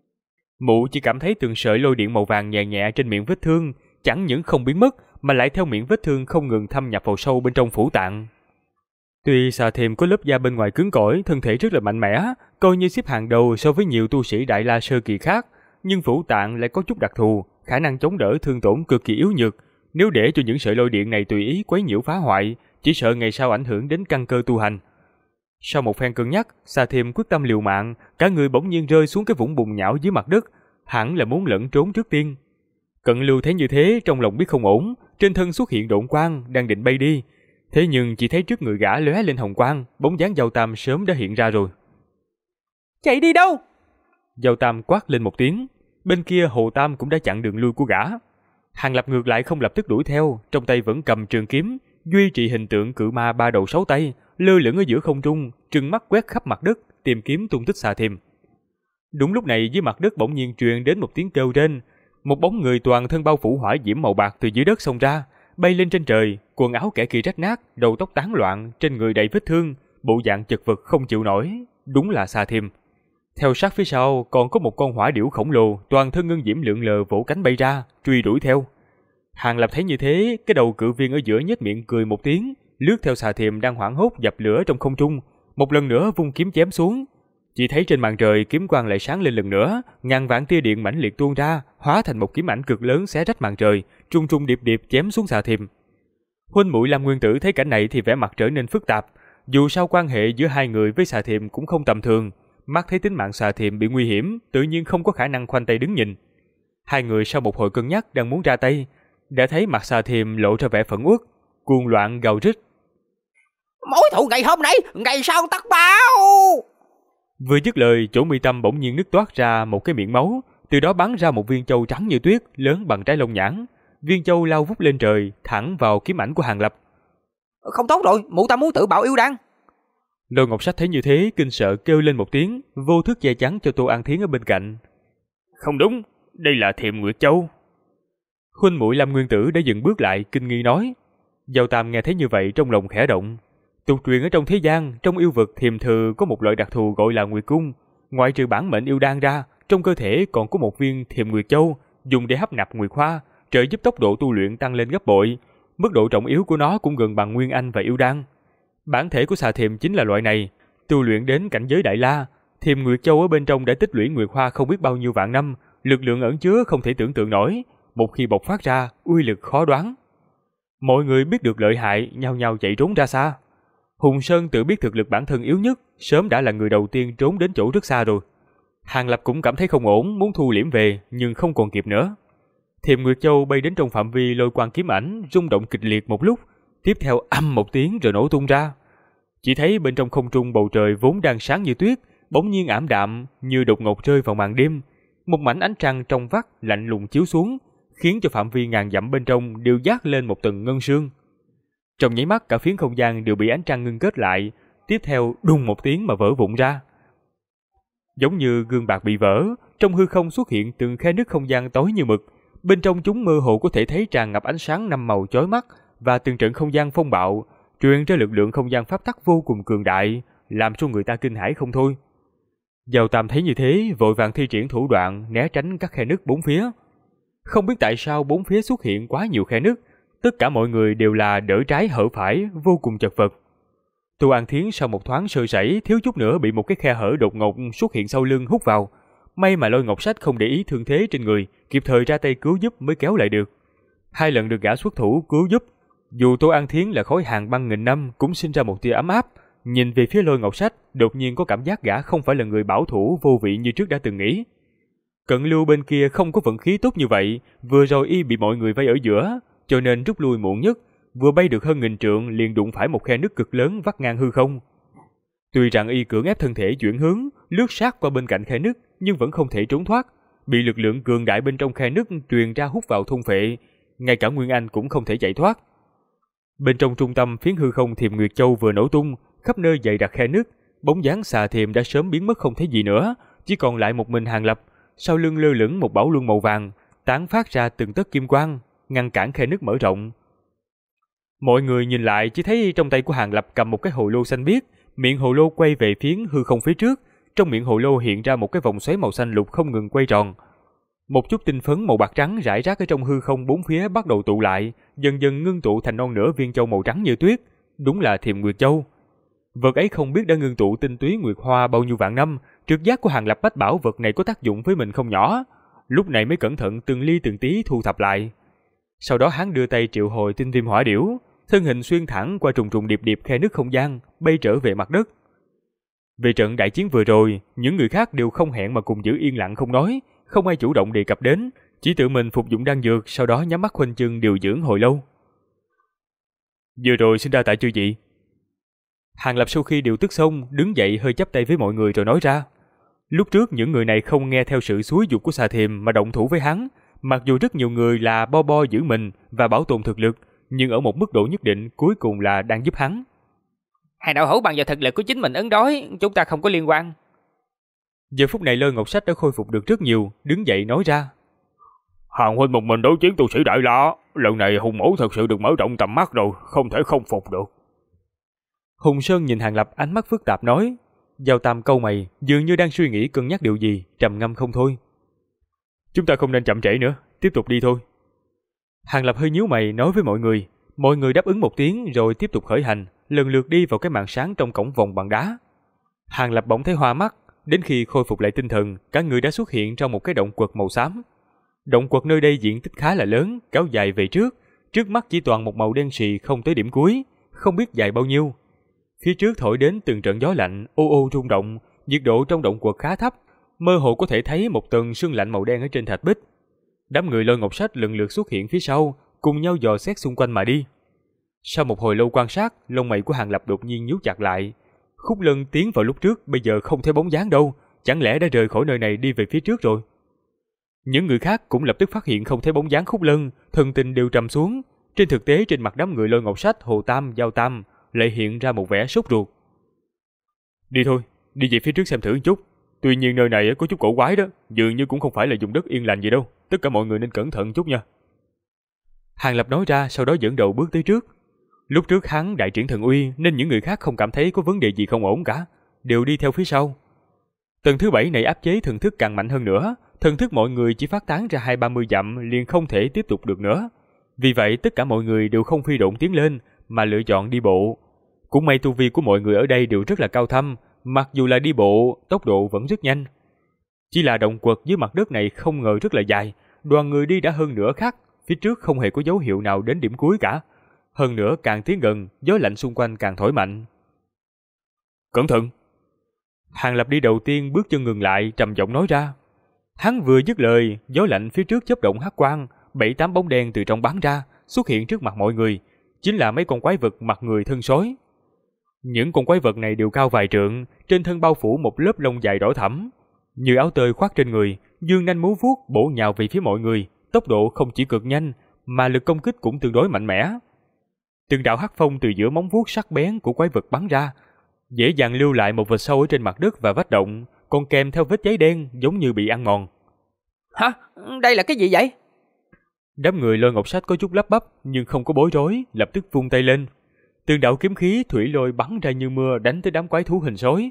Mụ chỉ cảm thấy từng sợi lôi điện màu vàng nhẹ nhẹ trên miệng vết thương, chẳng những không biến mất mà lại theo miệng vết thương không ngừng thâm nhập vào sâu bên trong phủ tạng. Tuy xà thiềm có lớp da bên ngoài cứng cỏi, thân thể rất là mạnh mẽ, coi như xếp hàng đầu so với nhiều tu sĩ Đại La sơ kỳ khác, nhưng phủ tạng lại có chút đặc thù, khả năng chống đỡ thương tổn cực kỳ yếu nhược. Nếu để cho những sợi lôi điện này tùy ý quấy nhiễu phá hoại, chỉ sợ ngày sau ảnh hưởng đến căn cơ tu hành. Sau một phen cân nhắc, xà thiềm quyết tâm liều mạng, cả người bỗng nhiên rơi xuống cái vũng bùn nhão dưới mặt đất, hẳn là muốn lẫn trốn trước tiên. Cận Lưu thấy như thế, trong lòng biết không ổn, trên thân xuất hiện độn quang, đang định bay đi. Thế nhưng chỉ thấy trước người gã lóe lên hồng quang, bóng dáng Dao Tam sớm đã hiện ra rồi. Chạy đi đâu? Dao Tam quát lên một tiếng, bên kia Hồ Tam cũng đã chặn đường lui của gã. Hàng Lập ngược lại không lập tức đuổi theo, trong tay vẫn cầm trường kiếm, duy trì hình tượng cự ma ba đầu sáu tay, lơ lửng ở giữa không trung, trừng mắt quét khắp mặt đất, tìm kiếm tung tích xà thiềm. Đúng lúc này dưới mặt đất bỗng nhiên truyền đến một tiếng kêu rên, một bóng người toàn thân bao phủ hỏa diễm màu bạc từ dưới đất xông ra, bay lên trên trời, quần áo kẻ kia rách nát, đầu tóc tán loạn, trên người đầy vết thương, bộ dạng chật vật không chịu nổi, đúng là xà thiềm. Theo sát phía sau còn có một con hỏa điểu khổng lồ, toàn thân ngân diễm lượn lờ vỗ cánh bay ra, truy đuổi theo. Hàng Lập thấy như thế, cái đầu cự viên ở giữa nhếch miệng cười một tiếng, lướt theo xà thiềm đang hoảng hốt dập lửa trong không trung, một lần nữa vung kiếm chém xuống. Chỉ thấy trên màn trời kiếm quang lại sáng lên lần nữa, ngàn vạn tia điện mãnh liệt tuôn ra, hóa thành một kiếm ảnh cực lớn xé rách màn trời, trung trung điệp điệp chém xuống xà thiềm. Huynh muội Lam Nguyên Tử thấy cảnh này thì vẻ mặt trở nên phức tạp. Dù sao quan hệ giữa hai người với xà thiềm cũng không tầm thường, mắt thấy tính mạng xà thiềm bị nguy hiểm, tự nhiên không có khả năng khoanh tay đứng nhìn. Hai người sau một hồi cân nhắc đang muốn ra tay, đã thấy mặt xà thiềm lộ ra vẻ phẫn uất, cuồng loạn gào rít. Mối thù ngày hôm nay, ngày sau tất báo! Vừa dứt lời, chỗ mi tâm bỗng nhiên nứt toát ra một cái miệng máu, từ đó bắn ra một viên châu trắng như tuyết, lớn bằng trái lông nhãn. Viên châu lao vút lên trời, thẳng vào kiếm ảnh của Hàng Lập. Không tốt rồi, mụ ta muốn tự bạo yêu đan. Lôi Ngọc Sách thấy như thế, kinh sợ kêu lên một tiếng, vô thức che chắn cho Tô An Thiến ở bên cạnh. Không đúng, đây là Thiềm Nguyệt Châu. Huynh muội Lam Nguyên Tử đã dừng bước lại, kinh nghi nói. Dao Tam nghe thấy như vậy trong lòng khẽ động. Tục truyền ở trong thế gian, trong yêu vực Thiềm Thừ có một loại đặc thù gọi là Nguyệt Cung. Ngoại trừ bản mệnh yêu đan ra, trong cơ thể còn có một viên Thiềm Nguyệt Châu, dùng để hấp nạp Nguyệt Hoa, trợ giúp tốc độ tu luyện tăng lên gấp bội. Mức độ trọng yếu của nó cũng gần bằng Nguyên Anh và yêu đan. Bản thể của xà thiềm chính là loại này, tu luyện đến cảnh giới Đại La, Thiềm Nguyệt Châu ở bên trong đã tích lũy Nguyệt Hoa không biết bao nhiêu vạn năm, lực lượng ẩn chứa không thể tưởng tượng nổi, một khi bộc phát ra, uy lực khó đoán. Mọi người biết được lợi hại, nhao nhao chạy trốn ra xa. Hùng Sơn tự biết thực lực bản thân yếu nhất, sớm đã là người đầu tiên trốn đến chỗ rất xa rồi. Hàng Lập cũng cảm thấy không ổn, muốn thu liễm về, nhưng không còn kịp nữa. Thiềm Nguyệt Châu bay đến trong phạm vi lôi quang kiếm ảnh, rung động kịch liệt một lúc, tiếp theo âm một tiếng rồi nổ tung ra. Chỉ thấy bên trong không trung bầu trời vốn đang sáng như tuyết, bỗng nhiên ảm đạm như đột ngột rơi vào màn đêm. Một mảnh ánh trăng trong vắt lạnh lùng chiếu xuống, khiến cho phạm vi ngàn dặm bên trong đều dát lên một tầng ngân sương. Trong nháy mắt cả phiến không gian đều bị ánh trăng ngưng kết lại, tiếp theo đùng một tiếng mà vỡ vụn ra. Giống như gương bạc bị vỡ, trong hư không xuất hiện từng khe nứt không gian tối như mực, bên trong chúng mơ hồ có thể thấy tràn ngập ánh sáng năm màu chói mắt và từng trận không gian phong bạo, truyền ra lực lượng không gian pháp tắc vô cùng cường đại, làm cho người ta kinh hãi không thôi. Dao Tam thấy như thế, vội vàng thi triển thủ đoạn né tránh các khe nứt bốn phía. Không biết tại sao bốn phía xuất hiện quá nhiều khe nứt, tất cả mọi người đều là đỡ trái hở phải, vô cùng chật vật. Tô An Thiến sau một thoáng sơ sẩy thiếu chút nữa bị một cái khe hở đột ngột xuất hiện sau lưng hút vào. May mà Lôi Ngọc Sách không để ý thương thế trên người, kịp thời ra tay cứu giúp mới kéo lại được. 2 lần được gã xuất thủ cứu giúp, dù Tô An Thiến là khối hàng băng nghìn năm cũng sinh ra một tia ấm áp. Nhìn về phía Lôi Ngọc Sách, đột nhiên có cảm giác gã không phải là người bảo thủ vô vị như trước đã từng nghĩ. Cận Lưu bên kia không có vận khí tốt như vậy, vừa rồi y bị mọi người vây ở giữa, cho nên rút lui muộn nhất, vừa bay được hơn 1000 trượng liền đụng phải một khe nứt cực lớn vắt ngang hư không. Tuy rằng y cưỡng ép thân thể chuyển hướng, lướt sát qua bên cạnh khe nứt, nhưng vẫn không thể trốn thoát, bị lực lượng cường đại bên trong khe nứt truyền ra hút vào thôn phệ, ngay cả Nguyên Anh cũng không thể chạy thoát. Bên trong trung tâm phiến hư không Thiềm Nguyệt Châu vừa nổ tung, khắp nơi dày đặc khe nứt, bóng dáng xà thiềm đã sớm biến mất không thấy gì nữa, chỉ còn lại một mình Hàng Lập, sau lưng lơ lửng một bảo luân màu vàng, tán phát ra từng tấc kim quang, ngăn cản khe nứt mở rộng. Mọi người nhìn lại chỉ thấy trong tay của Hàng Lập cầm một cái hồ lô xanh biếc, miệng hồ lô quay về phiến hư không phía trước, trong miệng hồ lô hiện ra một cái vòng xoáy màu xanh lục không ngừng quay tròn. Một chút tinh phấn màu bạc trắng rải rác ở trong hư không bốn phía bắt đầu tụ lại, dần dần ngưng tụ thành non nửa viên châu màu trắng như tuyết, đúng là Thiềm Nguyệt Châu. Vật ấy không biết đã ngưng tụ tinh túy nguyệt hoa bao nhiêu vạn năm, trực giác của Hàng Lập bách bảo vật này có tác dụng với mình không nhỏ, lúc này mới cẩn thận từng ly từng tí thu thập lại. Sau đó hắn đưa tay triệu hồi tinh viêm hỏa điểu, thân hình xuyên thẳng qua trùng trùng điệp điệp khe nứt không gian, bay trở về mặt đất. Về trận đại chiến vừa rồi, những người khác đều không hẹn mà cùng giữ yên lặng không nói, không ai chủ động đề cập đến, chỉ tự mình phục dụng đan dược, sau đó nhắm mắt khoanh chân điều dưỡng hồi lâu. Vừa rồi xin đa tạ chư vị. Hàng Lập sau khi điều tức xong, đứng dậy hơi chắp tay với mọi người rồi nói ra. Lúc trước những người này không nghe theo sự xúi giục của xà thiềm mà động thủ với hắn, mặc dù rất nhiều người là bo giữ mình và bảo tồn thực lực, nhưng ở một mức độ nhất định cuối cùng là đang giúp hắn. Hai đạo hữu bằng vào thực lực của chính mình ứng đối, chúng ta không có liên quan. Giờ phút này Lôi Ngọc Sách đã khôi phục được rất nhiều, đứng dậy nói ra. Hàng huynh một mình đối chiến tu sĩ Đại La, lần này Hùng Mẫu thật sự được mở rộng tầm mắt rồi, không thể không phục được. Hùng Sơn nhìn Hàng Lập ánh mắt phức tạp nói. Giao Tam câu mày, dường như đang suy nghĩ cân nhắc điều gì, trầm ngâm không thôi. Chúng ta không nên chậm trễ nữa, tiếp tục đi thôi. Hàng Lập hơi nhíu mày nói với mọi người đáp ứng một tiếng rồi tiếp tục khởi hành, lần lượt đi vào cái màn sáng trong cổng vòng bằng đá. Hàng Lập bỗng thấy hoa mắt, đến khi khôi phục lại tinh thần, cả người đã xuất hiện trong một cái động quật màu xám. Động quật nơi đây diện tích khá là lớn, kéo dài về trước mắt chỉ toàn một màu đen xì không tới điểm cuối, không biết dài bao nhiêu. Phía trước thổi đến từng trận gió lạnh, ô ô rung động, nhiệt độ trong động quật khá thấp, mơ hồ có thể thấy một tầng sương lạnh màu đen ở trên thạch bích. Đám người Lôi Ngọc Sách lần lượt xuất hiện phía sau, cùng nhau dò xét xung quanh mà đi. Sau một hồi lâu quan sát, lông mày của Hàng Lập đột nhiên nhíu chặt lại. Khúc Lân tiến vào lúc trước, bây giờ không thấy bóng dáng đâu, chẳng lẽ đã rời khỏi nơi này đi về phía trước rồi? Những người khác cũng lập tức phát hiện không thấy bóng dáng Khúc Lân, thần tình đều trầm xuống. Trên thực tế trên mặt đám người Lôi Ngọc Sách, Hồ Tam, Giao Tam lại hiện ra một vẻ sốt ruột. Đi thôi, đi về phía trước xem thử một chút. Tuy nhiên nơi này có chút cổ quái đó, dường như cũng không phải là vùng đất yên lành gì đâu, tất cả mọi người nên cẩn thận chút nha. Hàng Lập nói ra, sau đó dẫn đầu bước tới trước. Lúc trước hắn đại triển thần uy nên những người khác không cảm thấy có vấn đề gì không ổn cả, đều đi theo phía sau. Tầng thứ 7 này áp chế thần thức càng mạnh hơn nữa, thần thức mọi người chỉ phát tán ra 20-30 dặm liền không thể tiếp tục được nữa. Vì vậy tất cả mọi người đều không phi độn tiến lên mà lựa chọn đi bộ. Cũng may tu vi của mọi người ở đây đều rất là cao thâm, mặc dù là đi bộ, tốc độ vẫn rất nhanh. Chỉ là động quật dưới mặt đất này không ngờ rất là dài, đoàn người đi đã hơn nửa khắc, phía trước không hề có dấu hiệu nào đến điểm cuối cả. Hơn nữa càng tiến gần, gió lạnh xung quanh càng thổi mạnh. Cẩn thận! Hàng Lập đi đầu tiên bước chân ngừng lại, trầm giọng nói ra. Hắn vừa dứt lời, gió lạnh phía trước chớp động hắc quang, 7-8 bóng đen từ trong bắn ra, xuất hiện trước mặt mọi người, chính là mấy con quái vật mặt người thân sói. Những con quái vật này đều cao vài trượng, trên thân bao phủ một lớp lông dài đỏ thẫm, như áo tơi khoác trên người, dương nanh múa vuốt bổ nhào về phía mọi người, tốc độ không chỉ cực nhanh, mà lực công kích cũng tương đối mạnh mẽ. Từng đạo hắc phong từ giữa móng vuốt sắc bén của quái vật bắn ra, dễ dàng lưu lại một vệt sâu ở trên mặt đất và vách động, còn kèm theo vết cháy đen giống như bị ăn mòn. Hả? Đây là cái gì vậy? Đám người Lôi Ngọc Sách có chút lắp bắp nhưng không có bối rối, lập tức vung tay lên. Từng đạo kiếm khí thủy lôi bắn ra như mưa đánh tới đám quái thú hình sói.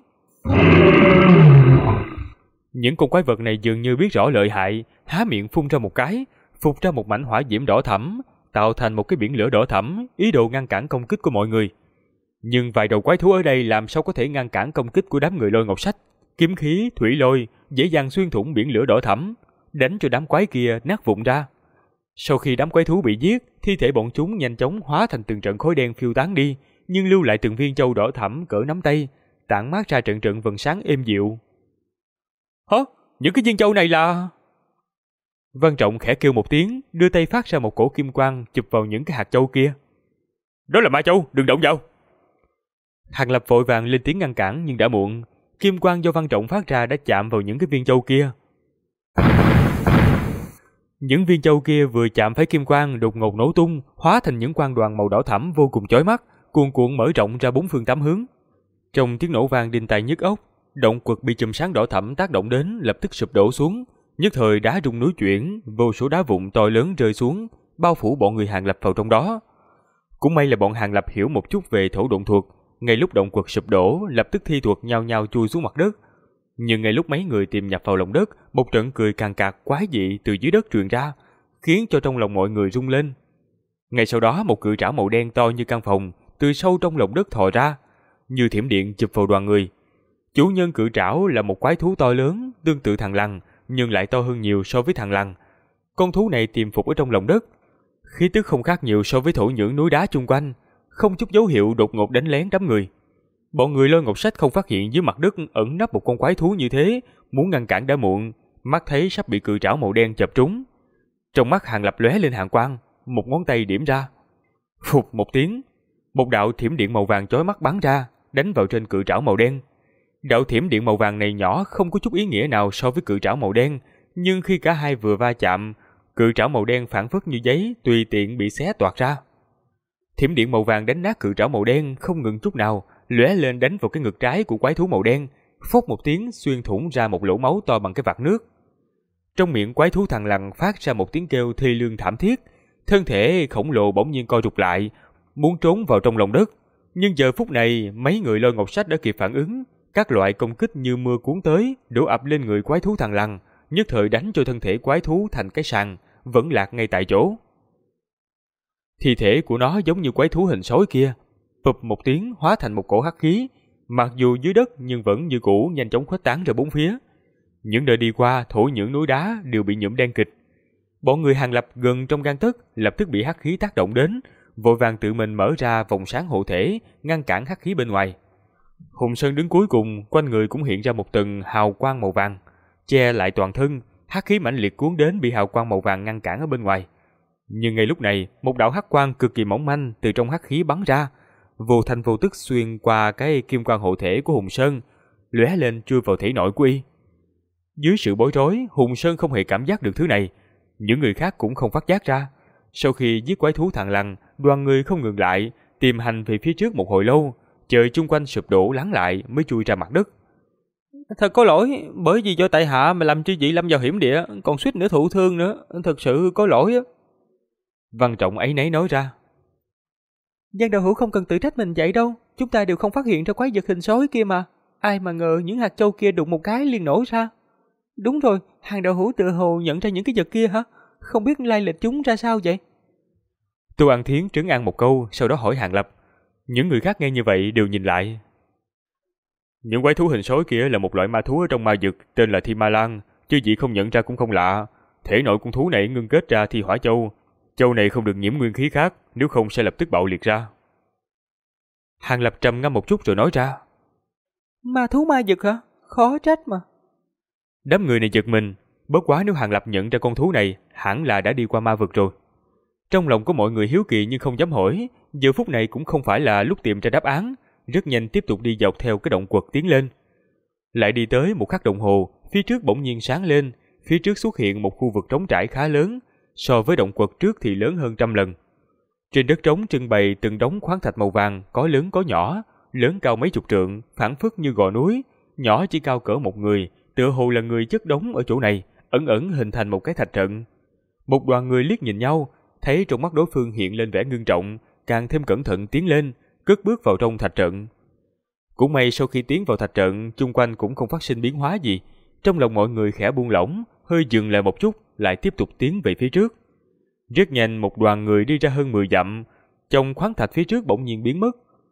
Những con quái vật này dường như biết rõ lợi hại, há miệng phun ra một cái, phụt ra một mảnh hỏa diễm đỏ thẫm, tạo thành một cái biển lửa đỏ thẫm, ý đồ ngăn cản công kích của mọi người. Nhưng vài đầu quái thú ở đây làm sao có thể ngăn cản công kích của đám người Lôi Ngọc Sách. Kiếm khí, thủy lôi dễ dàng xuyên thủng biển lửa đỏ thẫm, đánh cho đám quái kia nát vụn ra. Sau khi đám quái thú bị giết, thi thể bọn chúng nhanh chóng hóa thành từng trận khói đen phiêu tán đi, nhưng lưu lại từng viên châu đỏ thẫm cỡ nắm tay, tản mát ra trận trận vầng sáng êm dịu. Hả? Những cái viên châu này là... Văn Trọng khẽ kêu một tiếng, đưa tay phát ra một cổ kim quang chụp vào những cái hạt châu kia. Đó là ma châu, đừng động vào. Hàng Lập vội vàng lên tiếng ngăn cản nhưng đã muộn. Kim quang do Văn Trọng phát ra đã chạm vào những cái viên châu kia. Những viên châu kia vừa chạm phải kim quang đột ngột nổ tung, hóa thành những quang đoàn màu đỏ thẫm vô cùng chói mắt, cuồn cuộn mở rộng ra bốn phương tám hướng. Trong tiếng nổ vang đinh tai nhức óc, động quật bị chùm sáng đỏ thẫm tác động đến lập tức sụp đổ xuống, nhất thời đá rung núi chuyển, vô số đá vụn to lớn rơi xuống, bao phủ bọn người Hàng Lập vào trong đó. Cũng may là bọn Hàng Lập hiểu một chút về thổ độn thuật, ngay lúc động quật sụp đổ, lập tức thi thuật nhao nhao chui xuống mặt đất. Nhưng ngay lúc mấy người tìm nhập vào lòng đất, một trận cười càn cạc quái dị từ dưới đất truyền ra, khiến cho trong lòng mọi người rung lên. Ngay sau đó, một cự trảo màu đen to như căn phòng từ sâu trong lòng đất thò ra, như thiểm điện chụp vào đoàn người. Chủ nhân cự trảo là một quái thú to lớn, tương tự thằn lằn, nhưng lại to hơn nhiều so với thằn lằn. Con thú này tiềm phục ở trong lòng đất, khí tức không khác nhiều so với thổ nhưỡng núi đá chung quanh, không chút dấu hiệu đột ngột đánh lén đám người. Bọn người Lôi Ngọc Sách không phát hiện dưới mặt đất ẩn nấp một con quái thú như thế, muốn ngăn cản đã muộn, mắt thấy sắp bị cự trảo màu đen chộp trúng. Trong mắt Hàng Lập lóe lên hàn quang, một ngón tay điểm ra. Phụt một tiếng, một đạo thiểm điện màu vàng chói mắt bắn ra, đánh vào trên cự trảo màu đen. Đạo thiểm điện màu vàng này nhỏ không có chút ý nghĩa nào so với cự trảo màu đen, nhưng khi cả hai vừa va chạm, cự trảo màu đen phảng phất như giấy tùy tiện bị xé toạc ra. Thiểm điện màu vàng đánh nát cự trảo màu đen không ngừng chút nào, lóe lên đánh vào cái ngực trái của quái thú màu đen, phốc một tiếng xuyên thủng ra một lỗ máu to bằng cái vạt nước. Trong miệng quái thú thằn lằn phát ra một tiếng kêu thê lương thảm thiết, thân thể khổng lồ bỗng nhiên co rụt lại, muốn trốn vào trong lòng đất. Nhưng giờ phút này, mấy người Lôi Ngọc Sách đã kịp phản ứng, các loại công kích như mưa cuốn tới, đổ ập lên người quái thú thằn lằn, nhất thời đánh cho thân thể quái thú thành cái sàn, vẫn lạc ngay tại chỗ. Thi thể của nó giống như quái thú hình sói kia, phụp một tiếng hóa thành một cổ hắc khí, mặc dù dưới đất nhưng vẫn như cũ nhanh chóng khuếch tán ra bốn phía. Những nơi đi qua, thổ nhưỡng núi đá đều bị nhuộm đen kịch. Bọn người Hàng Lập gần trong gang tấc lập tức bị hắc khí tác động đến, vội vàng tự mình mở ra vòng sáng hộ thể, ngăn cản hắc khí bên ngoài. Hùng Sơn đứng cuối cùng, quanh người cũng hiện ra một tầng hào quang màu vàng, che lại toàn thân. Hắc khí mãnh liệt cuốn đến bị hào quang màu vàng ngăn cản ở bên ngoài. Nhưng ngay lúc này, một đạo hắc quang cực kỳ mỏng manh từ trong hắc khí bắn ra, vô thanh vô tức xuyên qua cái kim quang hộ thể của Hùng Sơn, lóe lên chui vào thể nội của y. Dưới sự bối rối, Hùng Sơn không hề cảm giác được thứ này, những người khác cũng không phát giác ra. Sau khi giết quái thú thằn lằn, đoàn người không ngừng lại, tìm hành về phía trước một hồi lâu, trời chung quanh sụp đổ lắng lại mới chui ra mặt đất. Thật có lỗi, bởi vì do tại hạ mà làm chư vị lâm vào hiểm địa, còn suýt nữa thụ thương nữa, thật sự có lỗi á. Văn Trọng áy náy nói ra. Giang đạo hữu không cần tự trách mình vậy đâu, chúng ta đều không phát hiện ra quái vật hình sói kia mà. Ai mà ngờ những hạt châu kia đụng một cái liền nổ ra. Đúng rồi, Hàng đạo hữu tự hồ nhận ra những cái vật kia hả? Không biết lai lịch chúng ra sao vậy? Tô An Thiến trấn an một câu, sau đó hỏi Hàng Lập. Những người khác nghe như vậy đều nhìn lại. Những quái thú hình sói kia là một loại ma thú ở trong ma vực, tên là Thi Ma Lan, chứ vị không nhận ra cũng không lạ. Thể nội con thú này ngưng kết ra Thi Hỏa Châu. Châu này không được nhiễm nguyên khí khác, nếu không sẽ lập tức bạo liệt ra. Hàng Lập trầm ngâm một chút rồi nói ra. Ma thú ma vực hả? Khó trách mà. Đám người này giật mình, bất quá nếu Hàng Lập nhận ra con thú này, hẳn là đã đi qua ma vực rồi. Trong lòng có mọi người hiếu kỳ nhưng không dám hỏi, giờ phút này cũng không phải là lúc tìm ra đáp án, rất nhanh tiếp tục đi dọc theo cái động quật tiến lên. Lại đi tới một khắc đồng hồ, phía trước bỗng nhiên sáng lên, phía trước xuất hiện một khu vực trống trải khá lớn, so với động quật trước thì lớn hơn 100 lần. Trên đất trống trưng bày từng đống khoáng thạch màu vàng, có lớn có nhỏ, lớn cao mấy chục trượng, phảng phất như gò núi, nhỏ chỉ cao cỡ một người, tựa hồ là người chất đống ở chỗ này, ẩn ẩn hình thành một cái thạch trận. Một đoàn người liếc nhìn nhau, thấy trong mắt đối phương hiện lên vẻ ngưng trọng, càng thêm cẩn thận tiến lên, cất bước vào trong thạch trận. Cũng may sau khi tiến vào thạch trận, chung quanh cũng không phát sinh biến hóa gì, trong lòng mọi người khẽ buông lỏng, hơi dừng lại một chút, lại tiếp tục tiến về phía trước. Rất nhanh một đoàn người đi ra hơn 10 dặm, trong khoáng thạch phía trước bỗng nhiên biến mất,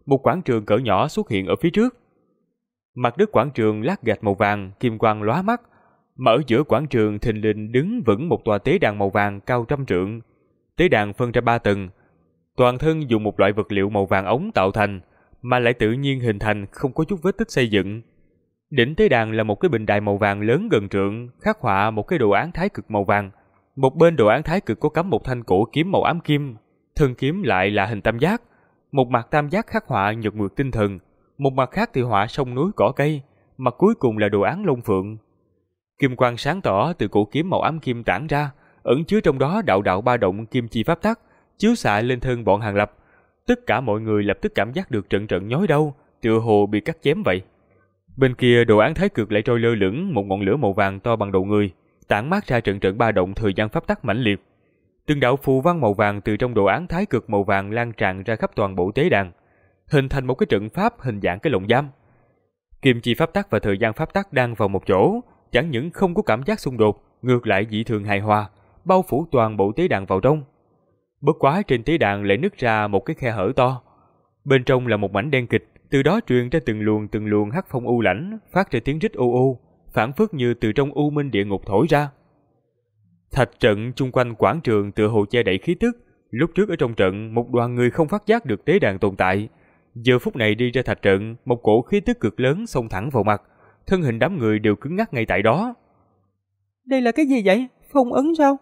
một quảng trường cỡ nhỏ xuất hiện ở phía trước. Mặt đất quảng trường lát gạch màu vàng, kim quang lóa mắt, mà ở giữa quảng trường thình lình đứng vững một tòa tế đàn màu vàng cao 100 trượng. Tế đàn phân ra 3 tầng, toàn thân dùng một loại vật liệu màu vàng ống tạo thành, mà lại tự nhiên hình thành, không có chút vết tích xây dựng. Đỉnh tế đàn là một cái bình đài màu vàng lớn gần trượng, khắc họa một cái đồ án thái cực màu vàng. Một bên đồ án thái cực có cắm một thanh cổ kiếm màu ám kim, thân kiếm lại là hình tam giác. Một mặt tam giác khắc họa nhật nguyệt tinh thần, một mặt khác thì họa sông núi cỏ cây, mặt cuối cùng là đồ án long phượng. Kim quang sáng tỏ từ cổ kiếm màu ám kim tản ra, ẩn chứa trong đó đạo đạo ba động kim chi pháp tắc, chiếu xạ lên thân bọn Hàng Lập. Tất cả mọi người lập tức cảm giác được trận trận nhói đau, tựa hồ bị cắt chém vậy. Bên kia đồ án thái cực lại trôi lơ lửng một ngọn lửa màu vàng to bằng đầu người, tản mát ra trận trận ba động thời gian pháp tắc mãnh liệt. Từng đạo phù văn màu vàng từ trong đồ án thái cực màu vàng lan tràn ra khắp toàn bộ tế đàn, hình thành một cái trận pháp hình dạng cái lồng giam. Kim chi pháp tắc và thời gian pháp tắc đang vào một chỗ, chẳng những không có cảm giác xung đột, ngược lại dị thường hài hòa, bao phủ toàn bộ tế đàn vào trong. Bất quá trên tế đàn lại nứt ra một cái khe hở to, bên trong là một mảnh đen kịch, từ đó truyền ra từng luồng hắc phong u lãnh, phát ra tiếng rít ô ô, phảng phất như từ trong u minh địa ngục thổi ra. Thạch trận chung quanh quảng trường tựa hồ che đậy khí tức. Lúc trước ở trong trận, một đoàn người không phát giác được tế đàn tồn tại. Giờ phút này đi ra thạch trận, một cổ khí tức cực lớn xông thẳng vào mặt, thân hình đám người đều cứng ngắc ngay tại đó. Đây là cái gì vậy? Phong ấn sao?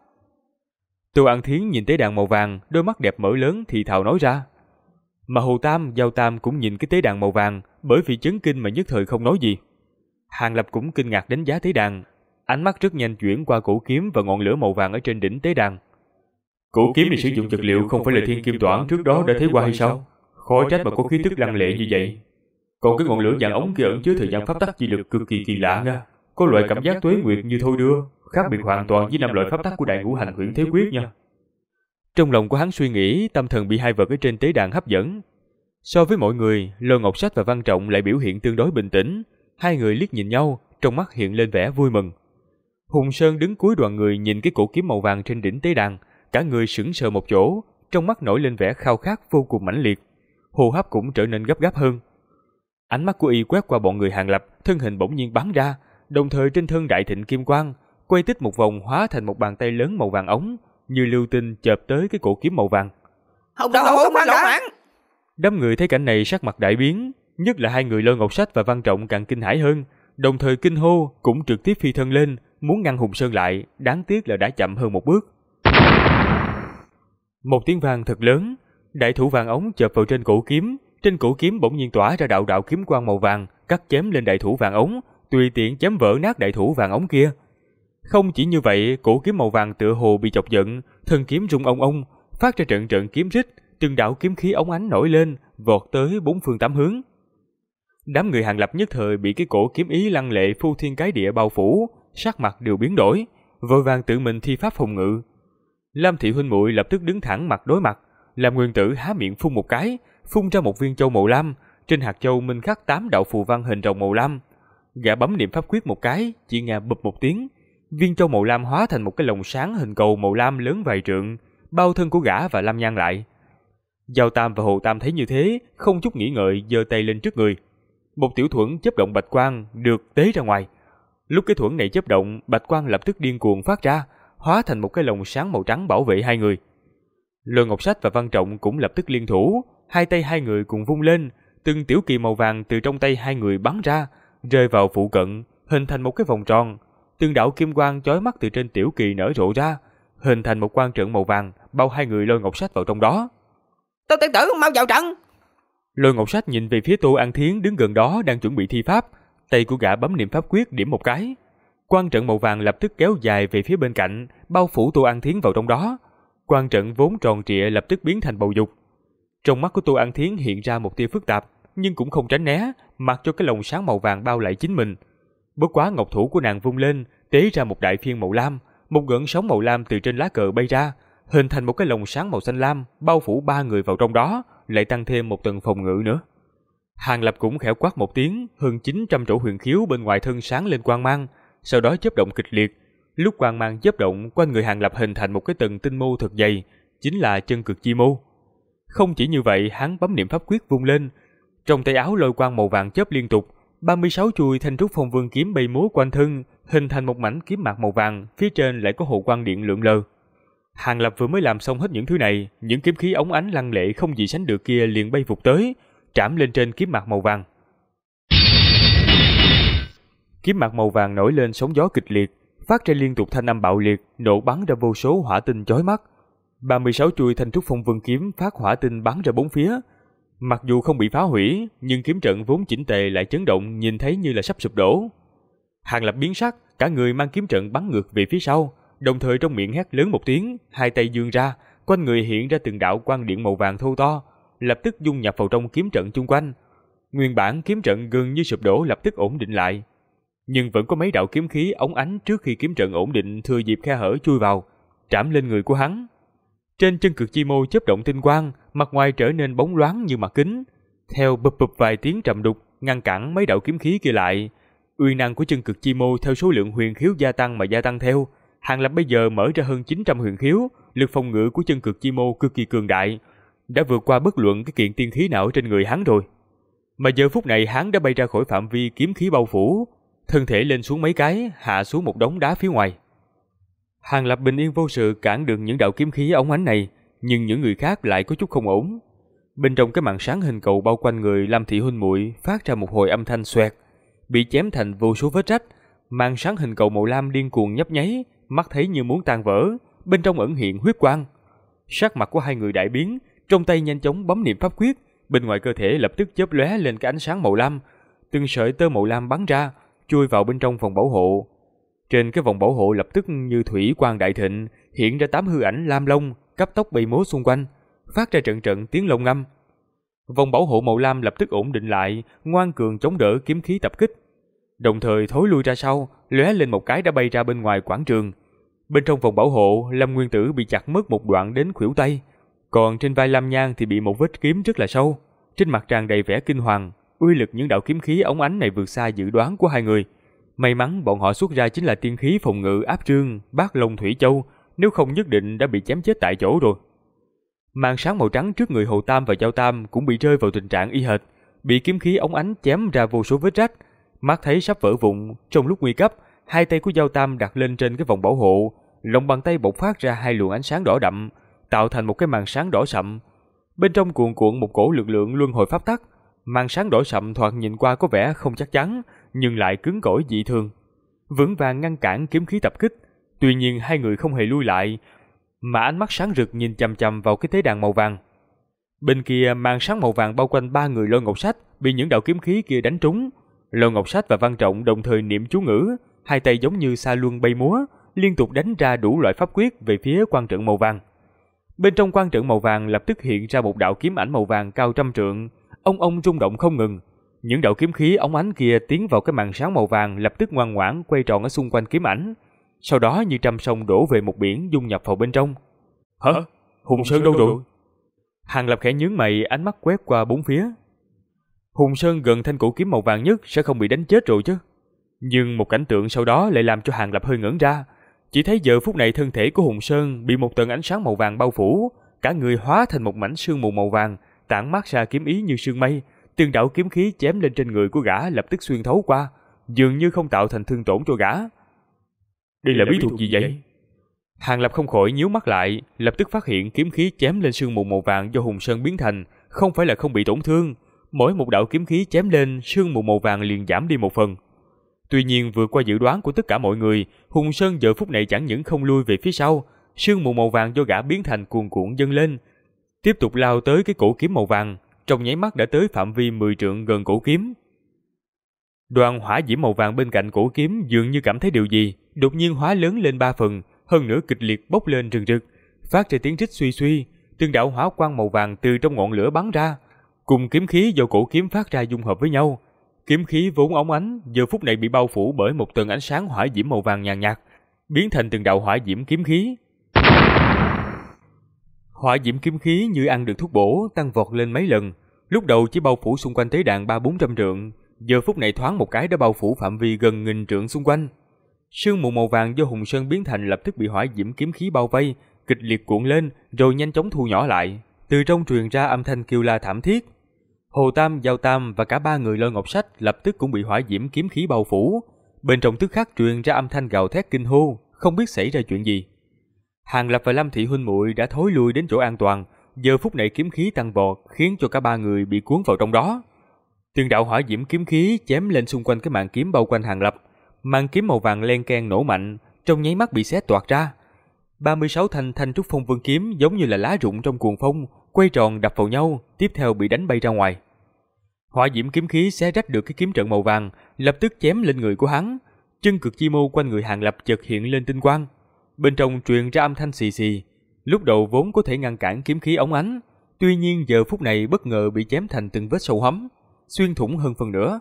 Tô An Thiến nhìn tế đàn màu vàng, đôi mắt đẹp mở lớn thì thào nói ra. Mà Hồ Tam, Giao Tam cũng nhìn cái tế đàn màu vàng, bởi vì chấn kinh mà nhất thời không nói gì. Hàng Lập cũng kinh ngạc đánh giá tế đàn, ánh mắt rất nhanh chuyển qua cổ kiếm và ngọn lửa màu vàng ở trên đỉnh tế đàn. Cổ kiếm này sử dụng vật liệu không phải là thiên kim toản trước đó đã thấy qua hay sao? Khó trách mà có khí tức lăng lệ như vậy. Còn cái ngọn lửa vàng ống kia ẩn chứa thời gian pháp tắc chi lực cực kỳ kỳ lạ nha, có loại cảm giác tuế nguyệt như thôi đưa, khác biệt hoàn toàn với 5 loại pháp tắc của đại ngũ hành huyễn thế quyết nha. Trong lòng của hắn suy nghĩ, tâm thần bị hai vật ở trên tế đàn hấp dẫn. So với mọi người, Lôi Ngọc Sách và Văn Trọng lại biểu hiện tương đối bình tĩnh. Hai người liếc nhìn nhau, trong mắt hiện lên vẻ vui mừng. Hùng Sơn đứng cuối đoàn người nhìn cái cổ kiếm màu vàng trên đỉnh tế đàn, cả người sững sờ một chỗ, trong mắt nổi lên vẻ khao khát vô cùng mãnh liệt, hô hấp cũng trở nên gấp gáp hơn. Ánh mắt của y quét qua bọn người Hàng Lập, thân hình bỗng nhiên bắn ra, đồng thời trên thân đại thịnh kim quang, quay tích một vòng hóa thành một bàn tay lớn màu vàng ống, như lưu tinh chộp tới cái cổ kiếm màu vàng. Hồng đạo hữu mang lỗ mãn! Đám người thấy cảnh này sắc mặt đại biến, nhất là hai người Lôi Ngọc Sách và Văn Trọng càng kinh hãi hơn, đồng thời kinh hô cũng trực tiếp phi thân lên, muốn ngăn Hùng Sơn lại, đáng tiếc là đã chậm hơn một bước. Một tiếng vang thật lớn, đại thủ vàng ống chộp vào trên cổ kiếm bỗng nhiên tỏa ra đạo đạo kiếm quang màu vàng, cắt chém lên đại thủ vàng ống, tùy tiện chém vỡ nát đại thủ vàng ống kia. Không chỉ như vậy, cổ kiếm màu vàng tựa hồ bị chọc giận, thân kiếm rung ong ong, phát ra trận trận kiếm rít, từng đạo kiếm khí óng ánh nổi lên, vọt tới bốn phương tám hướng. Đám người Hàng Lập nhất thời bị cái cổ kiếm ý lăng lệ phu thiên cái địa bao phủ, sắc mặt đều biến đổi, vội vàng tự mình thi pháp phòng ngự. Lam thị huynh muội lập tức đứng thẳng mặt đối mặt, làm Nguyên Tử há miệng phun một cái, phun ra một viên châu màu lam, trên hạt châu minh khắc 8 đạo phù văn hình rồng màu lam. Gã bấm niệm pháp quyết một cái, chỉ nghe bụp một tiếng, viên châu màu lam hóa thành một cái lồng sáng hình cầu màu lam lớn vài trượng, bao thân của gã và Lam Nhan lại. Giao Tam và Hồ Tam thấy như thế, không chút nghĩ ngợi giơ tay lên trước người. Một tiểu thuẫn chớp động bạch quang được tế ra ngoài. Lúc cái thuẫn này chớp động, bạch quang lập tức điên cuồng phát ra, hóa thành một cái lồng sáng màu trắng bảo vệ hai người. Lôi Ngọc Sách và Văn Trọng cũng lập tức liên thủ, hai tay hai người cùng vung lên, từng tiểu kỳ màu vàng từ trong tay hai người bắn ra, rơi vào phụ cận, hình thành một cái vòng tròn. Từng đạo kim quang chói mắt từ trên tiểu kỳ nở rộ ra, hình thành một quan trận màu vàng, bao hai người Lôi Ngọc Sách vào trong đó. Tô tiểu tử mau vào trận! Lôi Ngọc Sách nhìn về phía Tô An Thiến đứng gần đó đang chuẩn bị thi pháp, tay của gã bấm niệm pháp quyết điểm một cái. Quan trận màu vàng lập tức kéo dài về phía bên cạnh, bao phủ Tô An Thiến vào trong đó. Quan trận vốn tròn trịa lập tức biến thành bầu dục. Trong mắt của Tô An Thiến hiện ra một tia phức tạp, nhưng cũng không tránh né, mặc cho cái lồng sáng màu vàng bao lại chính mình. Bất quá ngọc thủ của nàng vung lên, tế ra một đại phiên màu lam, một gợn sóng màu lam từ trên lá cờ bay ra, hình thành một cái lồng sáng màu xanh lam, bao phủ ba người vào trong đó, lại tăng thêm một tầng phòng ngự nữa. Hàng Lập cũng khẽ quát một tiếng, hơn 900 chỗ huyền khiếu bên ngoài thân sáng lên quang mang, sau đó chớp động kịch liệt. Lúc quang mang chớp động, quanh người Hàng Lập hình thành một cái tầng tinh mô thật dày, chính là chân cực chi mô. Không chỉ như vậy, hắn bấm niệm pháp quyết vung lên, Trong tay áo lôi quang màu vàng chớp liên tục, 36 chuôi thanh trúc phong vương kiếm bay múa quanh thân, hình thành một mảnh kiếm mạc màu vàng, phía trên lại có hồ quang điện lượn lờ. Hàng Lập vừa mới làm xong hết những thứ này, những kiếm khí óng ánh lăng lệ không gì sánh được kia liền bay vụt tới, trảm lên trên kiếm mạc màu vàng. Kiếm mạc màu vàng nổi lên sóng gió kịch liệt, phát ra liên tục thanh âm bạo liệt, nổ bắn ra vô số hỏa tinh chói mắt. 36 chuôi thanh trúc phong vương kiếm phát hỏa tinh bắn ra bốn phía. Mặc dù không bị phá hủy, nhưng kiếm trận vốn chỉnh tề lại chấn động, nhìn thấy như là sắp sụp đổ. Hàng Lập biến sắc, cả người mang kiếm trận bắn ngược về phía sau, đồng thời trong miệng hét lớn một tiếng, hai tay giương ra, quanh người hiện ra từng đạo quang điện màu vàng thô to, lập tức dung nhập vào trong kiếm trận chung quanh. Nguyên bản kiếm trận gần như sụp đổ lập tức ổn định lại, nhưng vẫn có mấy đạo kiếm khí óng ánh trước khi kiếm trận ổn định thừa dịp khe hở chui vào, trảm lên người của hắn. Trên chân cực chi mô chớp động tinh quang, mặt ngoài trở nên bóng loáng như mặt kính. Theo bụp bụp vài tiếng trầm đục, ngăn cản mấy đạo kiếm khí kia lại. Uy năng của chân cực chi mô theo số lượng huyền khiếu gia tăng mà gia tăng theo. Hàng Lập bây giờ mở ra hơn 900 huyền khiếu, lực phòng ngự của chân cực chi mô cực kỳ cường đại, đã vượt qua bất luận cái kiện tiên khí nào trên người hắn rồi. Mà giờ phút này hắn đã bay ra khỏi phạm vi kiếm khí bao phủ, thân thể lên xuống mấy cái, hạ xuống một đống đá phía ngoài. Hàng Lập bình yên vô sự cản được những đạo kiếm khí óng ánh này, nhưng những người khác lại có chút không ổn. Bên trong cái màn sáng hình cầu bao quanh người Lam Thị huynh muội phát ra một hồi âm thanh xoẹt, bị chém thành vô số vết rách. Màn sáng hình cầu màu lam điên cuồng nhấp nháy, mắt thấy như muốn tan vỡ, bên trong ẩn hiện huyết quang. Sắc mặt của hai người đại biến, trong tay nhanh chóng bấm niệm pháp quyết, bên ngoài cơ thể lập tức chớp lóe lên cái ánh sáng màu lam, từng sợi tơ màu lam bắn ra, chui vào bên trong vòng bảo hộ. Trên cái vòng bảo hộ lập tức như thủy quang đại thịnh, hiện ra 8 hư ảnh lam long, cấp tốc bay múa xung quanh, phát ra trận trận tiếng lông ngâm. Vòng bảo hộ màu lam lập tức ổn định lại, ngoan cường chống đỡ kiếm khí tập kích, đồng thời thối lui ra sau, lóe lên một cái đã bay ra bên ngoài quảng trường. Bên trong vòng bảo hộ, Lâm Nguyên Tử bị chặt mất một đoạn đến khuỷu tay, còn trên vai Lam Nhan thì bị một vết kiếm rất là sâu, trên mặt tràn đầy vẻ kinh hoàng. Uy lực những đạo kiếm khí óng ánh này vượt xa dự đoán của hai người. May mắn bọn họ xuất ra chính là tiên khí phòng ngự áp trương Bát Long Thủy Châu, nếu không nhất định đã bị chém chết tại chỗ rồi. Màn sáng màu trắng trước người Hồ Tam và Giao Tam cũng bị rơi vào tình trạng y hệt, bị kiếm khí óng ánh chém ra vô số vết rách, mắt thấy sắp vỡ vụn. Trong lúc nguy cấp, hai tay của Giao Tam đặt lên trên cái vòng bảo hộ, lòng bàn tay bộc phát ra hai luồng ánh sáng đỏ đậm, tạo thành một cái màn sáng đỏ sậm. Bên trong cuồn cuộn một cổ lực lượng luân hồi pháp tắc. Màn sáng đỏ sậm thoạt nhìn qua có vẻ không chắc chắn, nhưng lại cứng cỏi dị thường, vững vàng ngăn cản kiếm khí tập kích. Tuy nhiên hai người không hề lui lại, mà ánh mắt sáng rực nhìn chằm chằm vào cái tế đàn màu vàng. Bên kia, màn sáng màu vàng bao quanh ba người Lôi Ngọc Sách bị những đạo kiếm khí kia đánh trúng. Lôi Ngọc Sách và Văn Trọng đồng thời niệm chú ngữ, hai tay giống như sa luân bay múa, liên tục đánh ra đủ loại pháp quyết về phía quan trận màu vàng. Bên trong quan trận màu vàng lập tức hiện ra một đạo kiếm ảnh màu vàng cao trăm trượng, ông rung động không ngừng. Những đạo kiếm khí óng ánh kia tiến vào cái màn sáng màu vàng, lập tức ngoan ngoãn quay tròn ở xung quanh kiếm ảnh, sau đó như trăm sông đổ về một biển, dung nhập vào bên trong. Hả? Hùng Sơn đâu rồi? Hàng Lập khẽ nhướng mày, ánh mắt quét qua bốn phía. Hùng Sơn gần thanh cổ kiếm màu vàng nhất sẽ không bị đánh chết rồi chứ? Nhưng một cảnh tượng sau đó lại làm cho Hàng Lập hơi ngẩn ra. Chỉ thấy giờ phút này thân thể của Hùng Sơn bị một tầng ánh sáng màu vàng bao phủ, cả người hóa thành một mảnh sương mù màu vàng, tản mát ra kiếm ý như sương mây. Từng đạo kiếm khí chém lên trên người của gã lập tức xuyên thấu qua, dường như không tạo thành thương tổn cho gã. Đây là bí thuật gì vậy? Hàng Lập không khỏi nhíu mắt lại, lập tức phát hiện kiếm khí chém lên sương mù màu vàng do Hùng Sơn biến thành, không phải là không bị tổn thương. Mỗi một đạo kiếm khí chém lên, sương mù màu vàng liền giảm đi một phần. Tuy nhiên vượt qua dự đoán của tất cả mọi người, Hùng Sơn giờ phút này chẳng những không lui về phía sau, sương mù màu vàng do gã biến thành cuồn cuộn dâng lên, tiếp tục lao tới cái cổ kiếm màu vàng, trong nháy mắt đã tới phạm vi 10 trượng gần cổ kiếm. Đoàn hỏa diễm màu vàng bên cạnh cổ kiếm dường như cảm thấy điều gì, đột nhiên hóa lớn lên 3 phần, hơn nữa kịch liệt bốc lên rừng rực, phát ra tiếng rít suy suy. Từng đạo hỏa quang màu vàng từ trong ngọn lửa bắn ra, cùng kiếm khí do cổ kiếm phát ra dung hợp với nhau. Kiếm khí vốn óng ánh giờ phút này bị bao phủ bởi một tầng ánh sáng hỏa diễm màu vàng nhàn nhạt, biến thành từng đạo hỏa diễm kiếm khí. Hỏa diễm kiếm khí như ăn được thuốc bổ, tăng vọt lên mấy lần. Lúc đầu chỉ bao phủ xung quanh tế đàn 300-400 trượng, giờ phút này thoáng một cái đã bao phủ phạm vi gần 1000 trượng xung quanh. Sương mù màu vàng do Hùng Sơn biến thành lập tức bị hỏa diễm kiếm khí bao vây, kịch liệt cuộn lên rồi nhanh chóng thu nhỏ lại. Từ trong truyền ra âm thanh kêu la thảm thiết. Hồ Tam, Giao Tam và cả ba người Lôi Ngọc Sách lập tức cũng bị hỏa diễm kiếm khí bao phủ. Bên trong tức khắc truyền ra âm thanh gào thét kinh hô, không biết xảy ra chuyện gì. Hàng Lập và Lâm Thị huynh muội đã thối lui đến chỗ an toàn, giờ phút này kiếm khí tăng vọt khiến cho cả ba người bị cuốn vào trong đó. Từng đạo hỏa diễm kiếm khí chém lên xung quanh cái màn kiếm bao quanh Hàng Lập. Màn kiếm màu vàng len keng nổ mạnh, trong nháy mắt bị xé toạc ra. 36 thanh thanh trúc phong vương kiếm giống như là lá rụng trong cuồng phong, quay tròn đập vào nhau, tiếp theo bị đánh bay ra ngoài. Hỏa diễm kiếm khí xé rách được cái kiếm trận màu vàng, lập tức chém lên người của hắn. Chân cực chi mâu quanh người Hàng Lập chợt hiện lên tinh quang. Bên trong truyền ra âm thanh xì xì, lúc đầu vốn có thể ngăn cản kiếm khí óng ánh, tuy nhiên giờ phút này bất ngờ bị chém thành từng vết sâu hấm, xuyên thủng hơn phần nửa.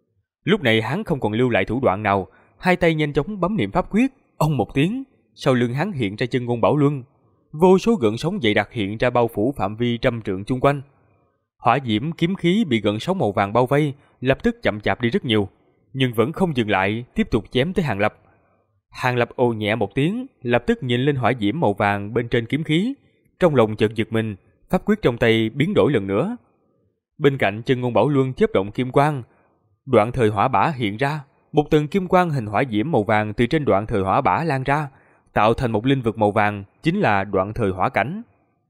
Lúc này hắn không còn lưu lại thủ đoạn nào, hai tay nhanh chóng bấm niệm pháp quyết, ông một tiếng, sau lưng hắn hiện ra chân ngôn bảo luân, vô số gợn sóng dày đặc hiện ra bao phủ phạm vi trăm trượng chung quanh. Hỏa diễm kiếm khí bị gợn sóng màu vàng bao vây, lập tức chậm chạp đi rất nhiều, nhưng vẫn không dừng lại, tiếp tục chém tới Hàng Lập. Hàng Lập ồ nhẹ một tiếng, lập tức nhìn lên hỏa diễm màu vàng bên trên kiếm khí, trong lòng chợt giật mình, pháp quyết trong tay biến đổi lần nữa. Bên cạnh chân ngôn bảo luân chớp động kim quang, đoạn thời hỏa bả hiện ra, một tầng kim quang hình hỏa diễm màu vàng từ trên đoạn thời hỏa bả lan ra, tạo thành một linh vực màu vàng, chính là đoạn thời hỏa cảnh.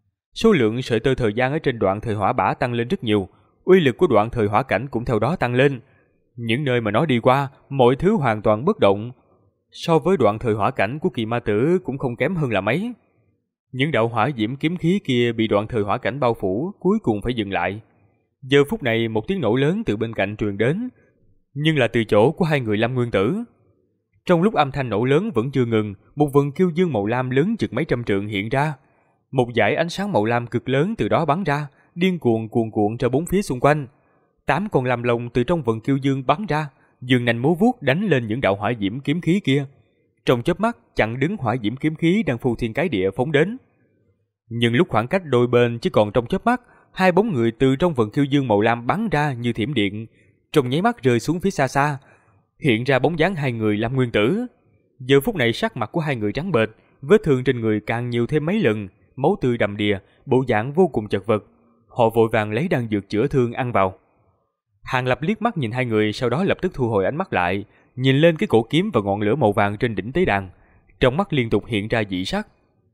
Số lượng sợi tơ thời gian ở trên đoạn thời hỏa bả tăng lên rất nhiều, uy lực của đoạn thời hỏa cảnh cũng theo đó tăng lên. Những nơi mà nó đi qua, mọi thứ hoàn toàn bất động. So với đoạn thời hỏa cảnh của kỳ ma tử cũng không kém hơn là mấy. Những đạo hỏa diễm kiếm khí kia bị đoạn thời hỏa cảnh bao phủ, cuối cùng phải dừng lại. Giờ phút này một tiếng nổ lớn từ bên cạnh truyền đến, nhưng là từ chỗ của hai người Lâm Nguyên Tử. Trong lúc âm thanh nổ lớn vẫn chưa ngừng, một vần kiêu dương màu lam lớn chừng mấy trăm trượng hiện ra. Một dải ánh sáng màu lam cực lớn từ đó bắn ra, điên cuồng cuồn cuộn ra bốn phía xung quanh. 8 con lam lông từ trong vần kiêu dương bắn ra, dương nành múa vuốt đánh lên những đạo hỏa diễm kiếm khí kia. Trong chớp mắt chặn đứng hỏa diễm kiếm khí đang phô thiên cái địa phóng đến. Nhưng lúc khoảng cách đôi bên chỉ còn trong chớp mắt, hai bóng người từ trong vần kiêu dương màu lam bắn ra như thiểm điện, trong nháy mắt rơi xuống phía xa xa, hiện ra bóng dáng hai người Lâm Nguyên Tử. Giờ phút này sắc mặt của hai người trắng bệch, vết thương trên người càng nhiều thêm mấy lần, máu tươi đầm đìa, bộ dạng vô cùng chật vật. Họ vội vàng lấy đan dược chữa thương ăn vào. Hàng Lập liếc mắt nhìn hai người, sau đó lập tức thu hồi ánh mắt lại, nhìn lên cái cổ kiếm và ngọn lửa màu vàng trên đỉnh tế đàn, trong mắt liên tục hiện ra dị sắc.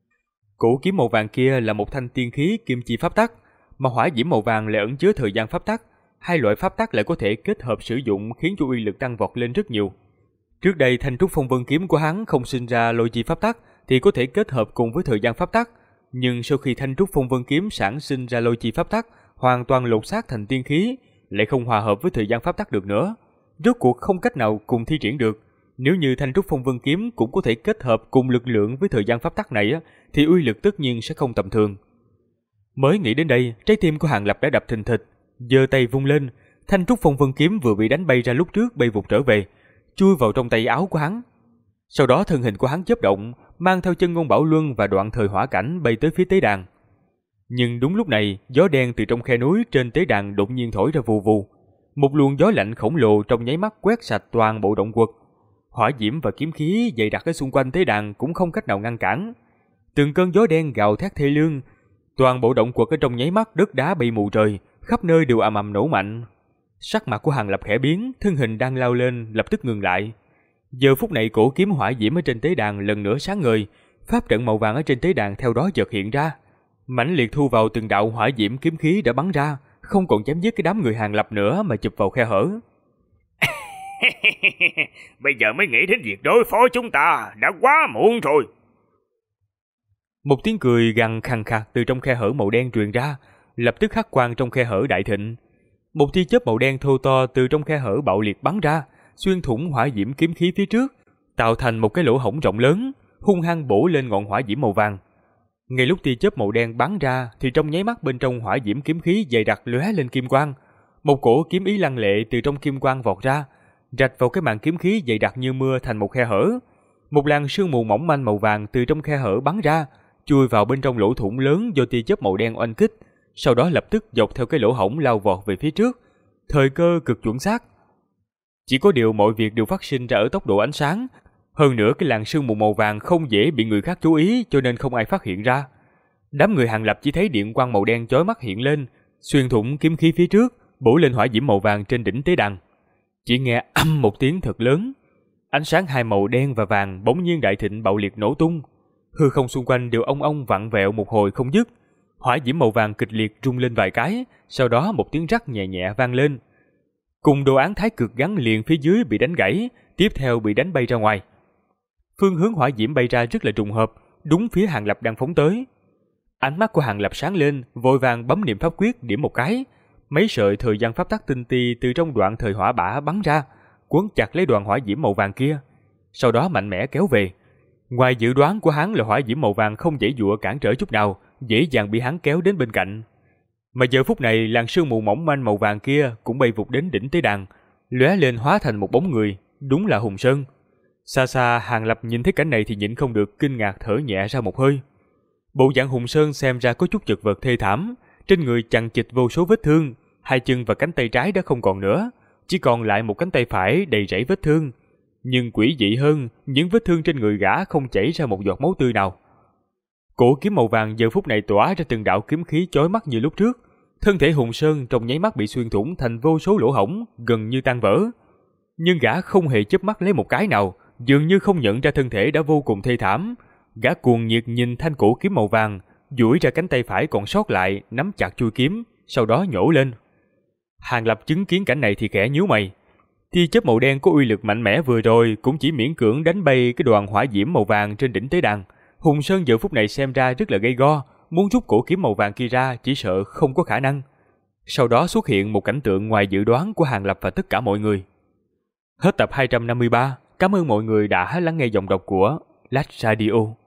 Cổ kiếm màu vàng kia là một thanh tiên khí kim chi pháp tắc, mà hỏa diễm màu vàng lại ẩn chứa thời gian pháp tắc. Hai loại pháp tắc lại có thể kết hợp sử dụng khiến cho uy lực tăng vọt lên rất nhiều. Trước đây thanh trúc phong vân kiếm của hắn không sinh ra lôi chi pháp tắc thì có thể kết hợp cùng với thời gian pháp tắc, nhưng sau khi thanh trúc phong vân kiếm sản sinh ra lôi chi pháp tắc, hoàn toàn lột xác thành tiên khí, lại không hòa hợp với thời gian pháp tắc được nữa, rốt cuộc không cách nào cùng thi triển được. Nếu như thanh trúc phong vân kiếm cũng có thể kết hợp cùng lực lượng với thời gian pháp tắc này thì uy lực tất nhiên sẽ không tầm thường. Mới nghĩ đến đây, trái tim của Hàng Lập đã đập thình thịch, giơ tay vung lên, thanh trúc phong vân kiếm vừa bị đánh bay ra lúc trước bay vụt trở về, chui vào trong tay áo của hắn. Sau đó thân hình của hắn chớp động, mang theo chân ngôn bảo luân và đoạn thời hỏa cảnh bay tới phía tế đàn. Nhưng đúng lúc này, gió đen từ trong khe núi trên tế đàn đột nhiên thổi ra vù vù. Một luồng gió lạnh khổng lồ trong nháy mắt quét sạch toàn bộ động quật. Hỏa diễm và kiếm khí dày đặc ở xung quanh tế đàn cũng không cách nào ngăn cản. Từng cơn gió đen gào thét thê lương, toàn bộ động quật ở trong nháy mắt đất đá bay mù trời, khắp nơi đều ầm ầm nổ mạnh. Sắc mặt của Hàng Lập khẽ biến, thân hình đang lao lên lập tức ngừng lại. Giờ phút này cổ kiếm hỏa diễm ở trên tế đàn lần nữa sáng ngời, pháp trận màu vàng ở trên tế đàn theo đó chợt hiện ra, mãnh liệt thu vào từng đạo hỏa diễm kiếm khí đã bắn ra, không còn chém giết cái đám người Hàng Lập nữa mà chụp vào khe hở. Bây giờ mới nghĩ đến việc đối phó chúng ta, đã quá muộn rồi. Một tiếng cười gằn khàn khạc từ trong khe hở màu đen truyền ra, lập tức hắc quang trong khe hở đại thịnh. Một tia chớp màu đen thô to từ trong khe hở bạo liệt bắn ra, xuyên thủng hỏa diễm kiếm khí phía trước, tạo thành một cái lỗ hổng rộng lớn, hung hăng bổ lên ngọn hỏa diễm màu vàng. Ngay lúc tia chớp màu đen bắn ra thì trong nháy mắt bên trong hỏa diễm kiếm khí dày đặc lóe lên kim quang, một cổ kiếm ý lăng lệ từ trong kim quang vọt ra, rạch vào cái màn kiếm khí dày đặc như mưa thành một khe hở. Một làn sương mù mỏng manh màu vàng từ trong khe hở bắn ra, chui vào bên trong lỗ thủng lớn do tia chớp màu đen oanh kích, sau đó lập tức dọc theo cái lỗ hổng lao vọt về phía trước, thời cơ cực chuẩn xác. Chỉ có điều mọi việc đều phát sinh ra ở tốc độ ánh sáng, hơn nữa cái làn sương mù màu vàng không dễ bị người khác chú ý cho nên không ai phát hiện ra. Đám người Hàng Lập chỉ thấy điện quang màu đen chói mắt hiện lên, xuyên thủng kiếm khí phía trước, bổ lên hỏa diễm màu vàng trên đỉnh tế đàn. Chỉ nghe âm một tiếng thật lớn, ánh sáng hai màu đen và vàng bỗng nhiên đại thịnh bạo liệt nổ tung, hư không xung quanh đều ong ong vặn vẹo một hồi không dứt. Hỏa diễm màu vàng kịch liệt rung lên vài cái, sau đó một tiếng rắc nhẹ nhẹ vang lên. Cùng đồ án thái cực gắn liền phía dưới bị đánh gãy, tiếp theo bị đánh bay ra ngoài. Phương hướng hỏa diễm bay ra rất là trùng hợp, đúng phía Hàng Lập đang phóng tới. Ánh mắt của Hàng Lập sáng lên, vội vàng bấm niệm pháp quyết điểm một cái. Mấy sợi thời gian pháp tắc tinh ti từ trong đoạn thời hỏa bả bắn ra, quấn chặt lấy đoàn hỏa diễm màu vàng kia, sau đó mạnh mẽ kéo về. Ngoài dự đoán của hắn là hỏa diễm màu vàng không dễ dụa cản trở chút nào, dễ dàng bị hắn kéo đến bên cạnh. Mà giờ phút này làn sương mù mỏng manh màu vàng kia cũng bay vụt đến đỉnh tế đàn, lóe lên hóa thành một bóng người, đúng là Hùng Sơn. Xa xa Hàng Lập nhìn thấy cảnh này thì nhịn không được kinh ngạc thở nhẹ ra một hơi. Bộ dạng Hùng Sơn xem ra có chút chật vật thê thảm, trên người chằng chịt vô số vết thương, hai chân và cánh tay trái đã không còn nữa, chỉ còn lại một cánh tay phải đầy rẫy vết thương. Nhưng quỷ dị hơn, những vết thương trên người gã không chảy ra một giọt máu tươi nào. Cổ kiếm màu vàng giờ phút này tỏa ra từng đạo kiếm khí chói mắt như lúc trước. Thân thể Hùng Sơn trong nháy mắt bị xuyên thủng thành vô số lỗ hổng, gần như tan vỡ. Nhưng gã không hề chớp mắt lấy một cái nào, dường như không nhận ra thân thể đã vô cùng thê thảm. Gã cuồng nhiệt nhìn thanh cổ kiếm màu vàng, duỗi ra cánh tay phải còn sót lại, nắm chặt chuôi kiếm, sau đó nhổ lên. Hàng Lập chứng kiến cảnh này thì khẽ nhíu mày. Tia chớp màu đen có uy lực mạnh mẽ vừa rồi cũng chỉ miễn cưỡng đánh bay cái đoàn hỏa diễm màu vàng trên đỉnh tế đàn. Hùng Sơn giờ phút này xem ra rất là gay go, muốn rút cổ kiếm màu vàng kia ra chỉ sợ không có khả năng. Sau đó xuất hiện một cảnh tượng ngoài dự đoán của Hàng Lập và tất cả mọi người. Hết tập 253, cảm ơn mọi người đã lắng nghe giọng đọc của Lách Radio.